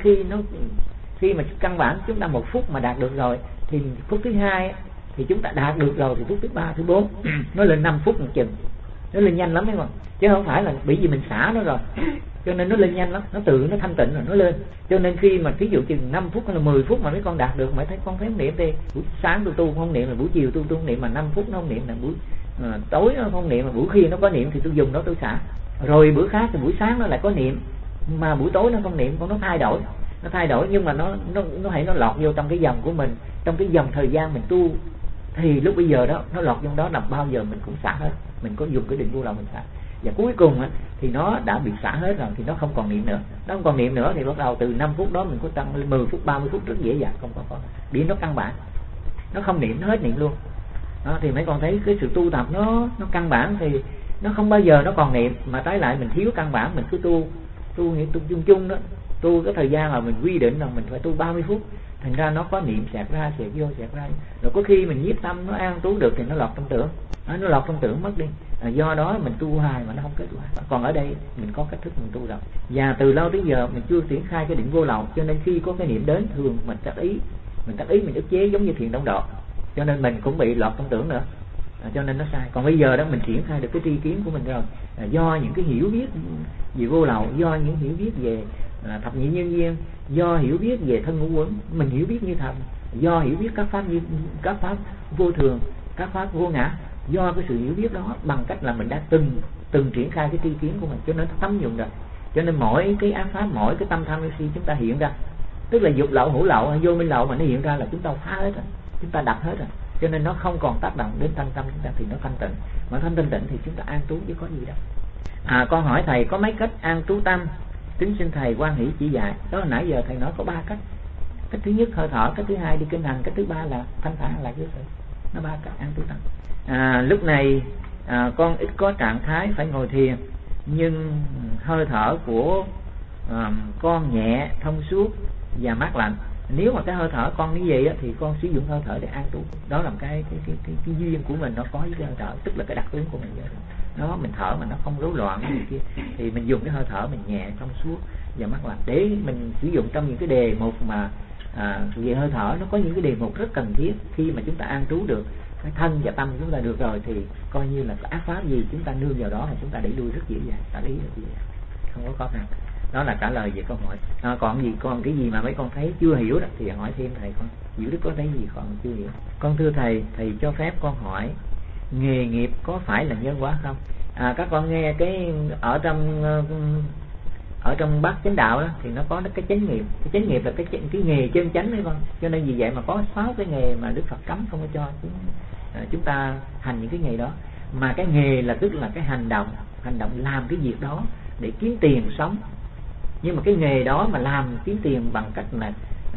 khi mà căn bản chúng ta 1 phút mà đạt được rồi thì phút thứ 2 thì chúng ta đạt được rồi, thì phút thứ 3, thứ 4 nó lên 5 phút một chừng. Nó lên nhanh lắm đấy mà. Chứ không phải là bởi vì mình xả nó rồi cho nên nó lên nhanh lắm, nó tự nó thanh tịnh rồi nó lên. Cho nên khi mà ví dụ chừng 5 phút hay là 10 phút mà mấy con đạt được, mà thấy con thấy không niệm thì buổi sáng tôi tu không niệm, là buổi chiều tôi tu không niệm, mà 5 phút nó không niệm, là buổi tối nó không niệm, mà buổi khi nó có niệm thì tôi dùng đó tôi xả. Rồi bữa khác thì buổi sáng nó lại có niệm, mà buổi tối nó không niệm, con nó thay đổi nhưng mà nó lọt vô trong cái dòng của mình, trong cái dòng thời gian mình tu, thì lúc bây giờ đó nó lọt trong đó là bao giờ mình cũng xả hết, mình có dùng cái định vô lậu mình xả. Và cuối cùng thì nó đã bị xả hết rồi thì nó không còn niệm nữa. Nó không còn niệm nữa thì bắt đầu từ 5 phút đó mình có tăng lên 10 phút, 30 phút rất dễ dàng, không có điểm nó căn bản, nó không niệm, nó hết niệm luôn đó. Thì mấy con thấy cái sự tu tập nó căn bản thì nó không bao giờ nó còn niệm, mà trái lại mình thiếu căn bản, mình cứ tu như tu chung đó, tu cái thời gian là mình quy định là mình phải tu 30 phút, thành ra nó có niệm xẹt ra xẹt vô xẹt ra, rồi có khi mình nhiếp tâm nó an trú được thì nó lọt trong tưởng, nó lọt trong tưởng mất đi. Do đó mình tu hoài mà nó không kết quả. Còn ở đây mình có cách thức mình tu rồi, và từ lâu tới giờ mình chưa triển khai cái định vô lậu, cho nên khi có cái niệm đến thường mình tác ý mình ức chế giống như thiền động độ, cho nên mình cũng bị lọt trong tưởng nữa, cho nên nó sai. Còn bây giờ đó mình triển khai được cái tri kiến của mình rồi, do những cái hiểu biết về vô lậu, do những hiểu biết về thập nhị nhân duyên, do hiểu biết về thân ngũ uẩn, mình hiểu biết như thật, do hiểu biết các pháp vô thường, các pháp vô ngã, do cái sự hiểu biết đó bằng cách là mình đã từng triển khai cái tri kiến của mình, cho nên nó thấm dụng rồi. Cho nên mỗi cái ác pháp, mỗi cái tâm tham sân si chúng ta hiện ra, tức là dục lậu, hữu lậu, vô minh lậu mà nó hiện ra là chúng ta phá hết rồi, chúng ta đặt hết rồi, cho nên nó không còn tác động đến thân tâm chúng ta thì nó thanh tịnh. Mà thanh tịnh thì chúng ta an trú chứ có gì đâu. Con hỏi thầy có mấy cách an trú tâm, kính xin thầy quan hỷ chỉ dạy. Đó là nãy giờ thầy nói có 3 cách. Cách thứ nhất hơi thở, cách thứ hai đi kinh hành, cách thứ 3 là thanh thản lại với sự. Nó 3 cách an trú tâm. Lúc này con ít có trạng thái phải ngồi thiền, nhưng hơi thở của con nhẹ, thông suốt và mát lạnh. Nếu mà cái hơi thở con như vậy thì con sử dụng hơi thở để an trú. Đó là cái duyên của mình nó có với cái hơi thở, tức là cái đặc tướng của mình vậy. Nó mình thở mà nó không rối loạn cái gì kia thì mình dùng cái hơi thở mình nhẹ, thông suốt và mát lạnh để mình sử dụng trong những cái đề mục mà về hơi thở. Nó có những cái đề mục rất cần thiết. Khi mà chúng ta an trú được cái thân và tâm chúng ta được rồi thì coi như là cái ác pháp gì chúng ta nương vào đó là chúng ta đẩy lui rất dễ dàng, xử lý rất dễ dàng, không có khó khăn. Đó là trả lời về câu hỏi. Còn cái gì mà mấy con thấy chưa hiểu đó thì hỏi thêm thầy. Con hiểu đức có thấy gì còn chưa hiểu? Con thưa thầy cho phép con hỏi nghề nghiệp có phải là nhân quả không? Các con nghe cái ở trong bát chánh đạo đó thì nó có cái chánh nghiệp. Cái chánh nghiệp là cái nghề chân chánh đấy con. Cho nên vì vậy mà có 6 cái nghề mà Đức Phật cấm không có cho chúng ta hành những cái nghề đó. Mà cái nghề là tức là cái hành động làm cái việc đó để kiếm tiền sống. Nhưng mà cái nghề đó mà làm kiếm tiền bằng cách là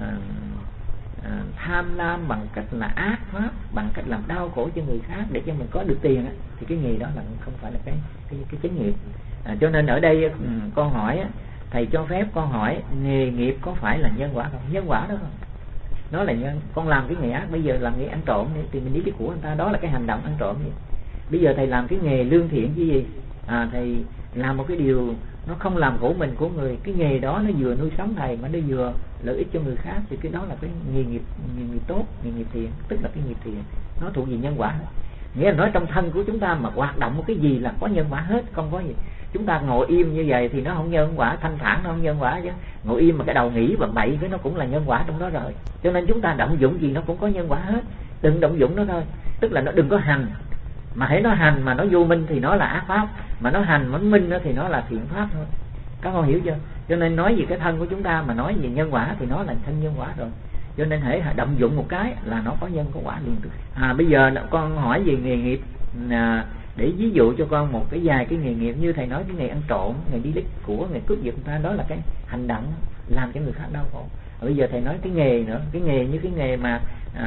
tham lam, bằng cách là ác pháp, bằng cách làm đau khổ cho người khác để cho mình có được tiền thì cái nghề đó là không phải là cái chánh nghiệp. Cho nên ở đây con hỏi thầy cho phép con hỏi nghề nghiệp có phải là nhân quả không? Nhân quả đó không? Nó là nhân. Con làm cái nghề ác, bây giờ làm nghề ăn trộm thì mình đi cái của người ta, đó là cái hành động ăn trộm. Bây giờ thầy làm cái nghề lương thiện chứ gì, thầy làm một cái điều nó không làm khổ mình của người, cái nghề đó nó vừa nuôi sống thầy mà nó vừa lợi ích cho người khác, thì cái đó là cái nghề nghiệp tốt, nghề nghiệp thiện, tức là cái nghiệp thiện, nó thuộc về nhân quả. Nghĩa là nói trong thân của chúng ta mà hoạt động một cái gì là có nhân quả hết, không có gì. Chúng ta ngồi im như vậy thì nó không nhân quả, thanh thản nó không nhân quả chứ. Ngồi im mà cái đầu nghĩ bậy bậy cái nó cũng là nhân quả trong đó rồi. Cho nên chúng ta động dụng gì nó cũng có nhân quả hết, đừng động dụng nó thôi. Tức là nó đừng có hành Mà hãy nó hành mà nó vô minh thì nó là ác pháp, mà nó hành mà nó minh thì nó là thiện pháp thôi. Các con hiểu chưa? Cho nên nói về cái thân của chúng ta mà nói về nhân quả thì nó là thân nhân quả rồi. Cho nên hãy động dụng một cái là nó có nhân có quả liền được. Bây giờ con hỏi về nghề nghiệp, để ví dụ cho con một cái vài cái nghề nghiệp. Như thầy nói cái nghề ăn trộm, nghề đi lấy của, nghề cướp giật người ta, đó là cái hành động làm cho người khác đau khổ. Bây giờ thầy nói cái nghề nữa, cái nghề như cái nghề mà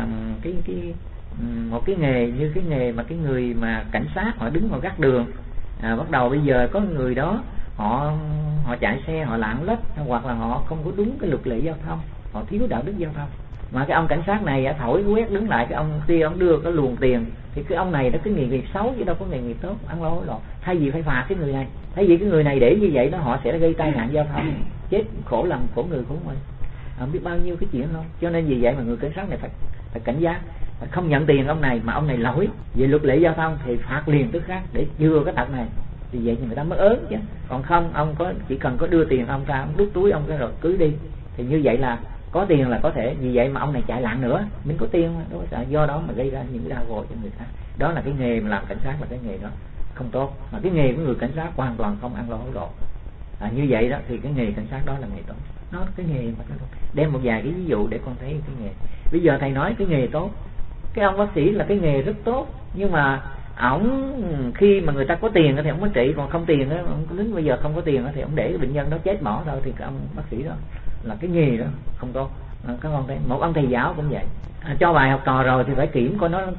một cái nghề như cái nghề mà cái người mà cảnh sát họ đứng họ gác đường, bắt đầu bây giờ có người đó họ chạy xe họ lạng lách, hoặc là họ không có đúng cái luật lệ giao thông, họ thiếu đạo đức giao thông, mà cái ông cảnh sát này thổi quét đứng lại, cái ông kia ông đưa cái luồng tiền, thì cái ông này nó cái nghề nghiệp xấu chứ đâu có nghề nghiệp tốt, ăn lỗ lọt. Thay vì phải phạt cái người này, thay vì cái người này để như vậy đó họ sẽ gây tai nạn giao thông, chết khổ lòng khổ người khổ mình, không biết bao nhiêu cái chuyện không. Cho nên vì vậy mà người cảnh sát này phải cảnh giác, phải không nhận tiền ông này, mà ông này lỗi về luật lệ giao thông thì phạt liền tức khắc để chừa cái tật này. Vì vậy thì người ta mới ớn chứ. Còn không, ông chỉ cần có đưa tiền ông ra, ông đút túi ông cái rồi cưới đi, thì như vậy là có tiền là có thể. Vì vậy mà ông này chạy lạng nữa, mình có tiền mà, đâu có do đó mà gây ra những đau khổ cho người khác. Đó là cái nghề mà làm cảnh sát, là cái nghề đó không tốt. Mà cái nghề của người cảnh sát hoàn toàn không ăn lỗ hối lộ. Như vậy đó thì cái nghề cảnh sát đó là nghề tốt. Nó cái nghề mà đem một vài cái ví dụ để con thấy cái nghề. Bây giờ thầy nói cái nghề tốt, cái ông bác sĩ là cái nghề rất tốt, nhưng mà ổng khi mà người ta có tiền thì ổng mới trị, còn không tiền ông lính bây giờ không có tiền thì ổng để cái bệnh nhân đó chết bỏ thôi, thì cái ông bác sĩ đó là cái nghề đó không tốt. Các con thấy một ông thầy giáo cũng vậy, cho bài học trò rồi thì phải kiểm coi nó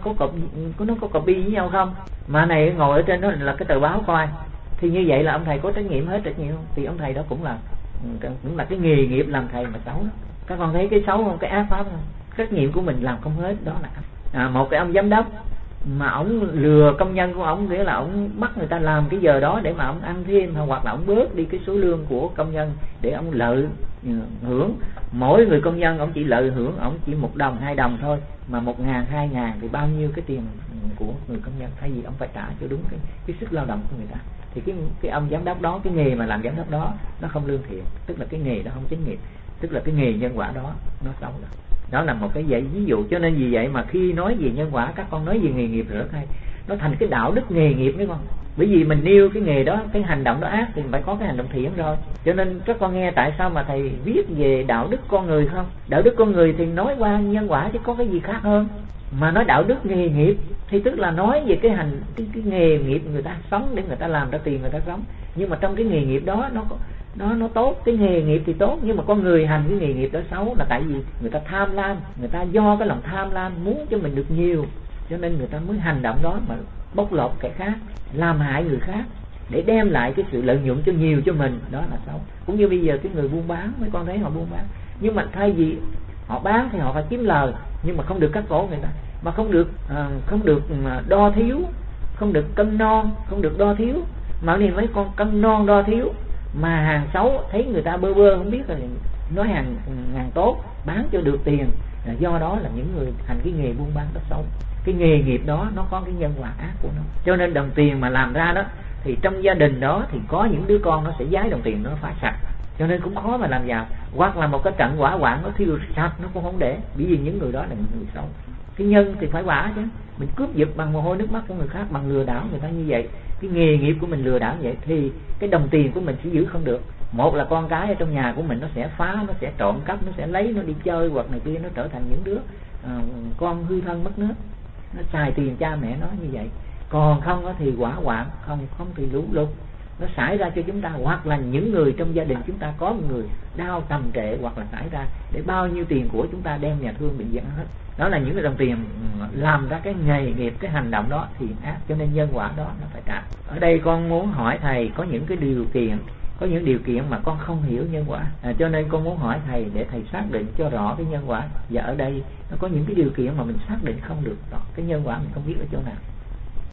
có copy với nhau không, mà này ngồi ở trên đó là cái tờ báo coi, thì như vậy là ông thầy có trách nhiệm hết trách nhiệm không? Thì ông thầy đó cũng là cái nghề nghiệp làm thầy mà xấu đó. Các con thấy cái xấu không, cái ác pháp không? Trách nhiệm của mình làm không hết, đó là một cái ông giám đốc mà ổng lừa công nhân của ổng, nghĩa là ổng bắt người ta làm cái giờ đó để mà ổng ăn thêm, hoặc là ổng bớt đi cái số lương của công nhân để ổng lợi hưởng. Mỗi người công nhân ổng chỉ lợi hưởng ổng chỉ 1 đồng 2 đồng thôi, mà 1.000 2.000 thì bao nhiêu cái tiền của người công nhân, thay vì ổng phải trả cho đúng cái sức lao động của người ta. Thì cái ông giám đốc đó, cái nghề mà làm giám đốc đó nó không lương thiện, tức là cái nghề đó không chính nghiệp, tức là cái nghề nhân quả đó nó xấu rồi. Đó là một cái ví dụ. Cho nên vì vậy mà khi nói về nhân quả, các con nói về nghề nghiệp rất hay, nó thành cái đạo đức nghề nghiệp đấy con. Bởi vì mình nêu cái nghề đó, cái hành động đó ác thì phải có cái hành động thiện rồi. Cho nên các con nghe tại sao mà thầy viết về đạo đức con người không? Đạo đức con người thì nói qua nhân quả chứ có cái gì khác hơn. Mà nói đạo đức nghề nghiệp thì tức là nói về cái nghề nghiệp người ta sống để người ta làm ra tiền người ta sống. Nhưng mà trong cái nghề nghiệp đó nó tốt, cái nghề nghiệp thì tốt, nhưng mà con người hành cái nghề nghiệp đó xấu là tại vì người ta tham lam, người ta do cái lòng tham lam muốn cho mình được nhiều, cho nên người ta mới hành động đó mà bóc lột kẻ khác, làm hại người khác để đem lại cái sự lợi nhuận cho nhiều cho mình, đó là xấu. Cũng như bây giờ cái người buôn bán, mấy con thấy họ buôn bán, nhưng mà thay vì họ bán thì họ phải kiếm lời, nhưng mà không được cắt cổ người ta, mà không được đo thiếu, không được cân non, không được đo thiếu, mà nên mấy con cân non đo thiếu, mà hàng xấu thấy người ta bơ không biết là nói hàng tốt bán cho được tiền, là do đó là những người hành cái nghề buôn bán đó xấu. Cái nghề nghiệp đó nó có cái nhân quả ác của nó, cho nên đồng tiền mà làm ra đó thì trong gia đình đó thì có những đứa con nó sẽ giái đồng tiền nó phá sạch, cho nên cũng khó mà làm giàu. Hoặc là một cái trận hỏa hoạn nó thiêu sạch nó cũng không để, bởi vì những người đó là những người xấu. Cái nhân thì phải quả chứ, mình cướp giật bằng mồ hôi nước mắt của người khác, bằng lừa đảo người ta như vậy, cái nghề nghiệp của mình lừa đảo vậy thì cái đồng tiền của mình sẽ giữ không được. Một là con cái ở trong nhà của mình nó sẽ phá, nó sẽ trộm cắp, nó sẽ lấy, nó đi chơi hoặc này kia, nó trở thành những đứa con hư thân mất nước, nó xài tiền cha mẹ nó như vậy. Còn không thì hỏa hoạn, không thì lũ lụt nó xảy ra cho chúng ta, hoặc là những người trong gia đình chúng ta có một người đau trầm trệ hoặc là xảy ra, để bao nhiêu tiền của chúng ta đem nhà thương bệnh viện hết. Đó là những cái đồng tiền làm ra cái nghề nghiệp, cái hành động đó thì ác, cho nên nhân quả đó nó phải trả. Ở đây con muốn hỏi thầy có những cái điều kiện, có những điều kiện mà con không hiểu nhân quả, cho nên con muốn hỏi thầy để thầy xác định cho rõ cái nhân quả. Và ở đây nó có những cái điều kiện mà mình xác định không được rõ, cái nhân quả mình không biết ở chỗ nào.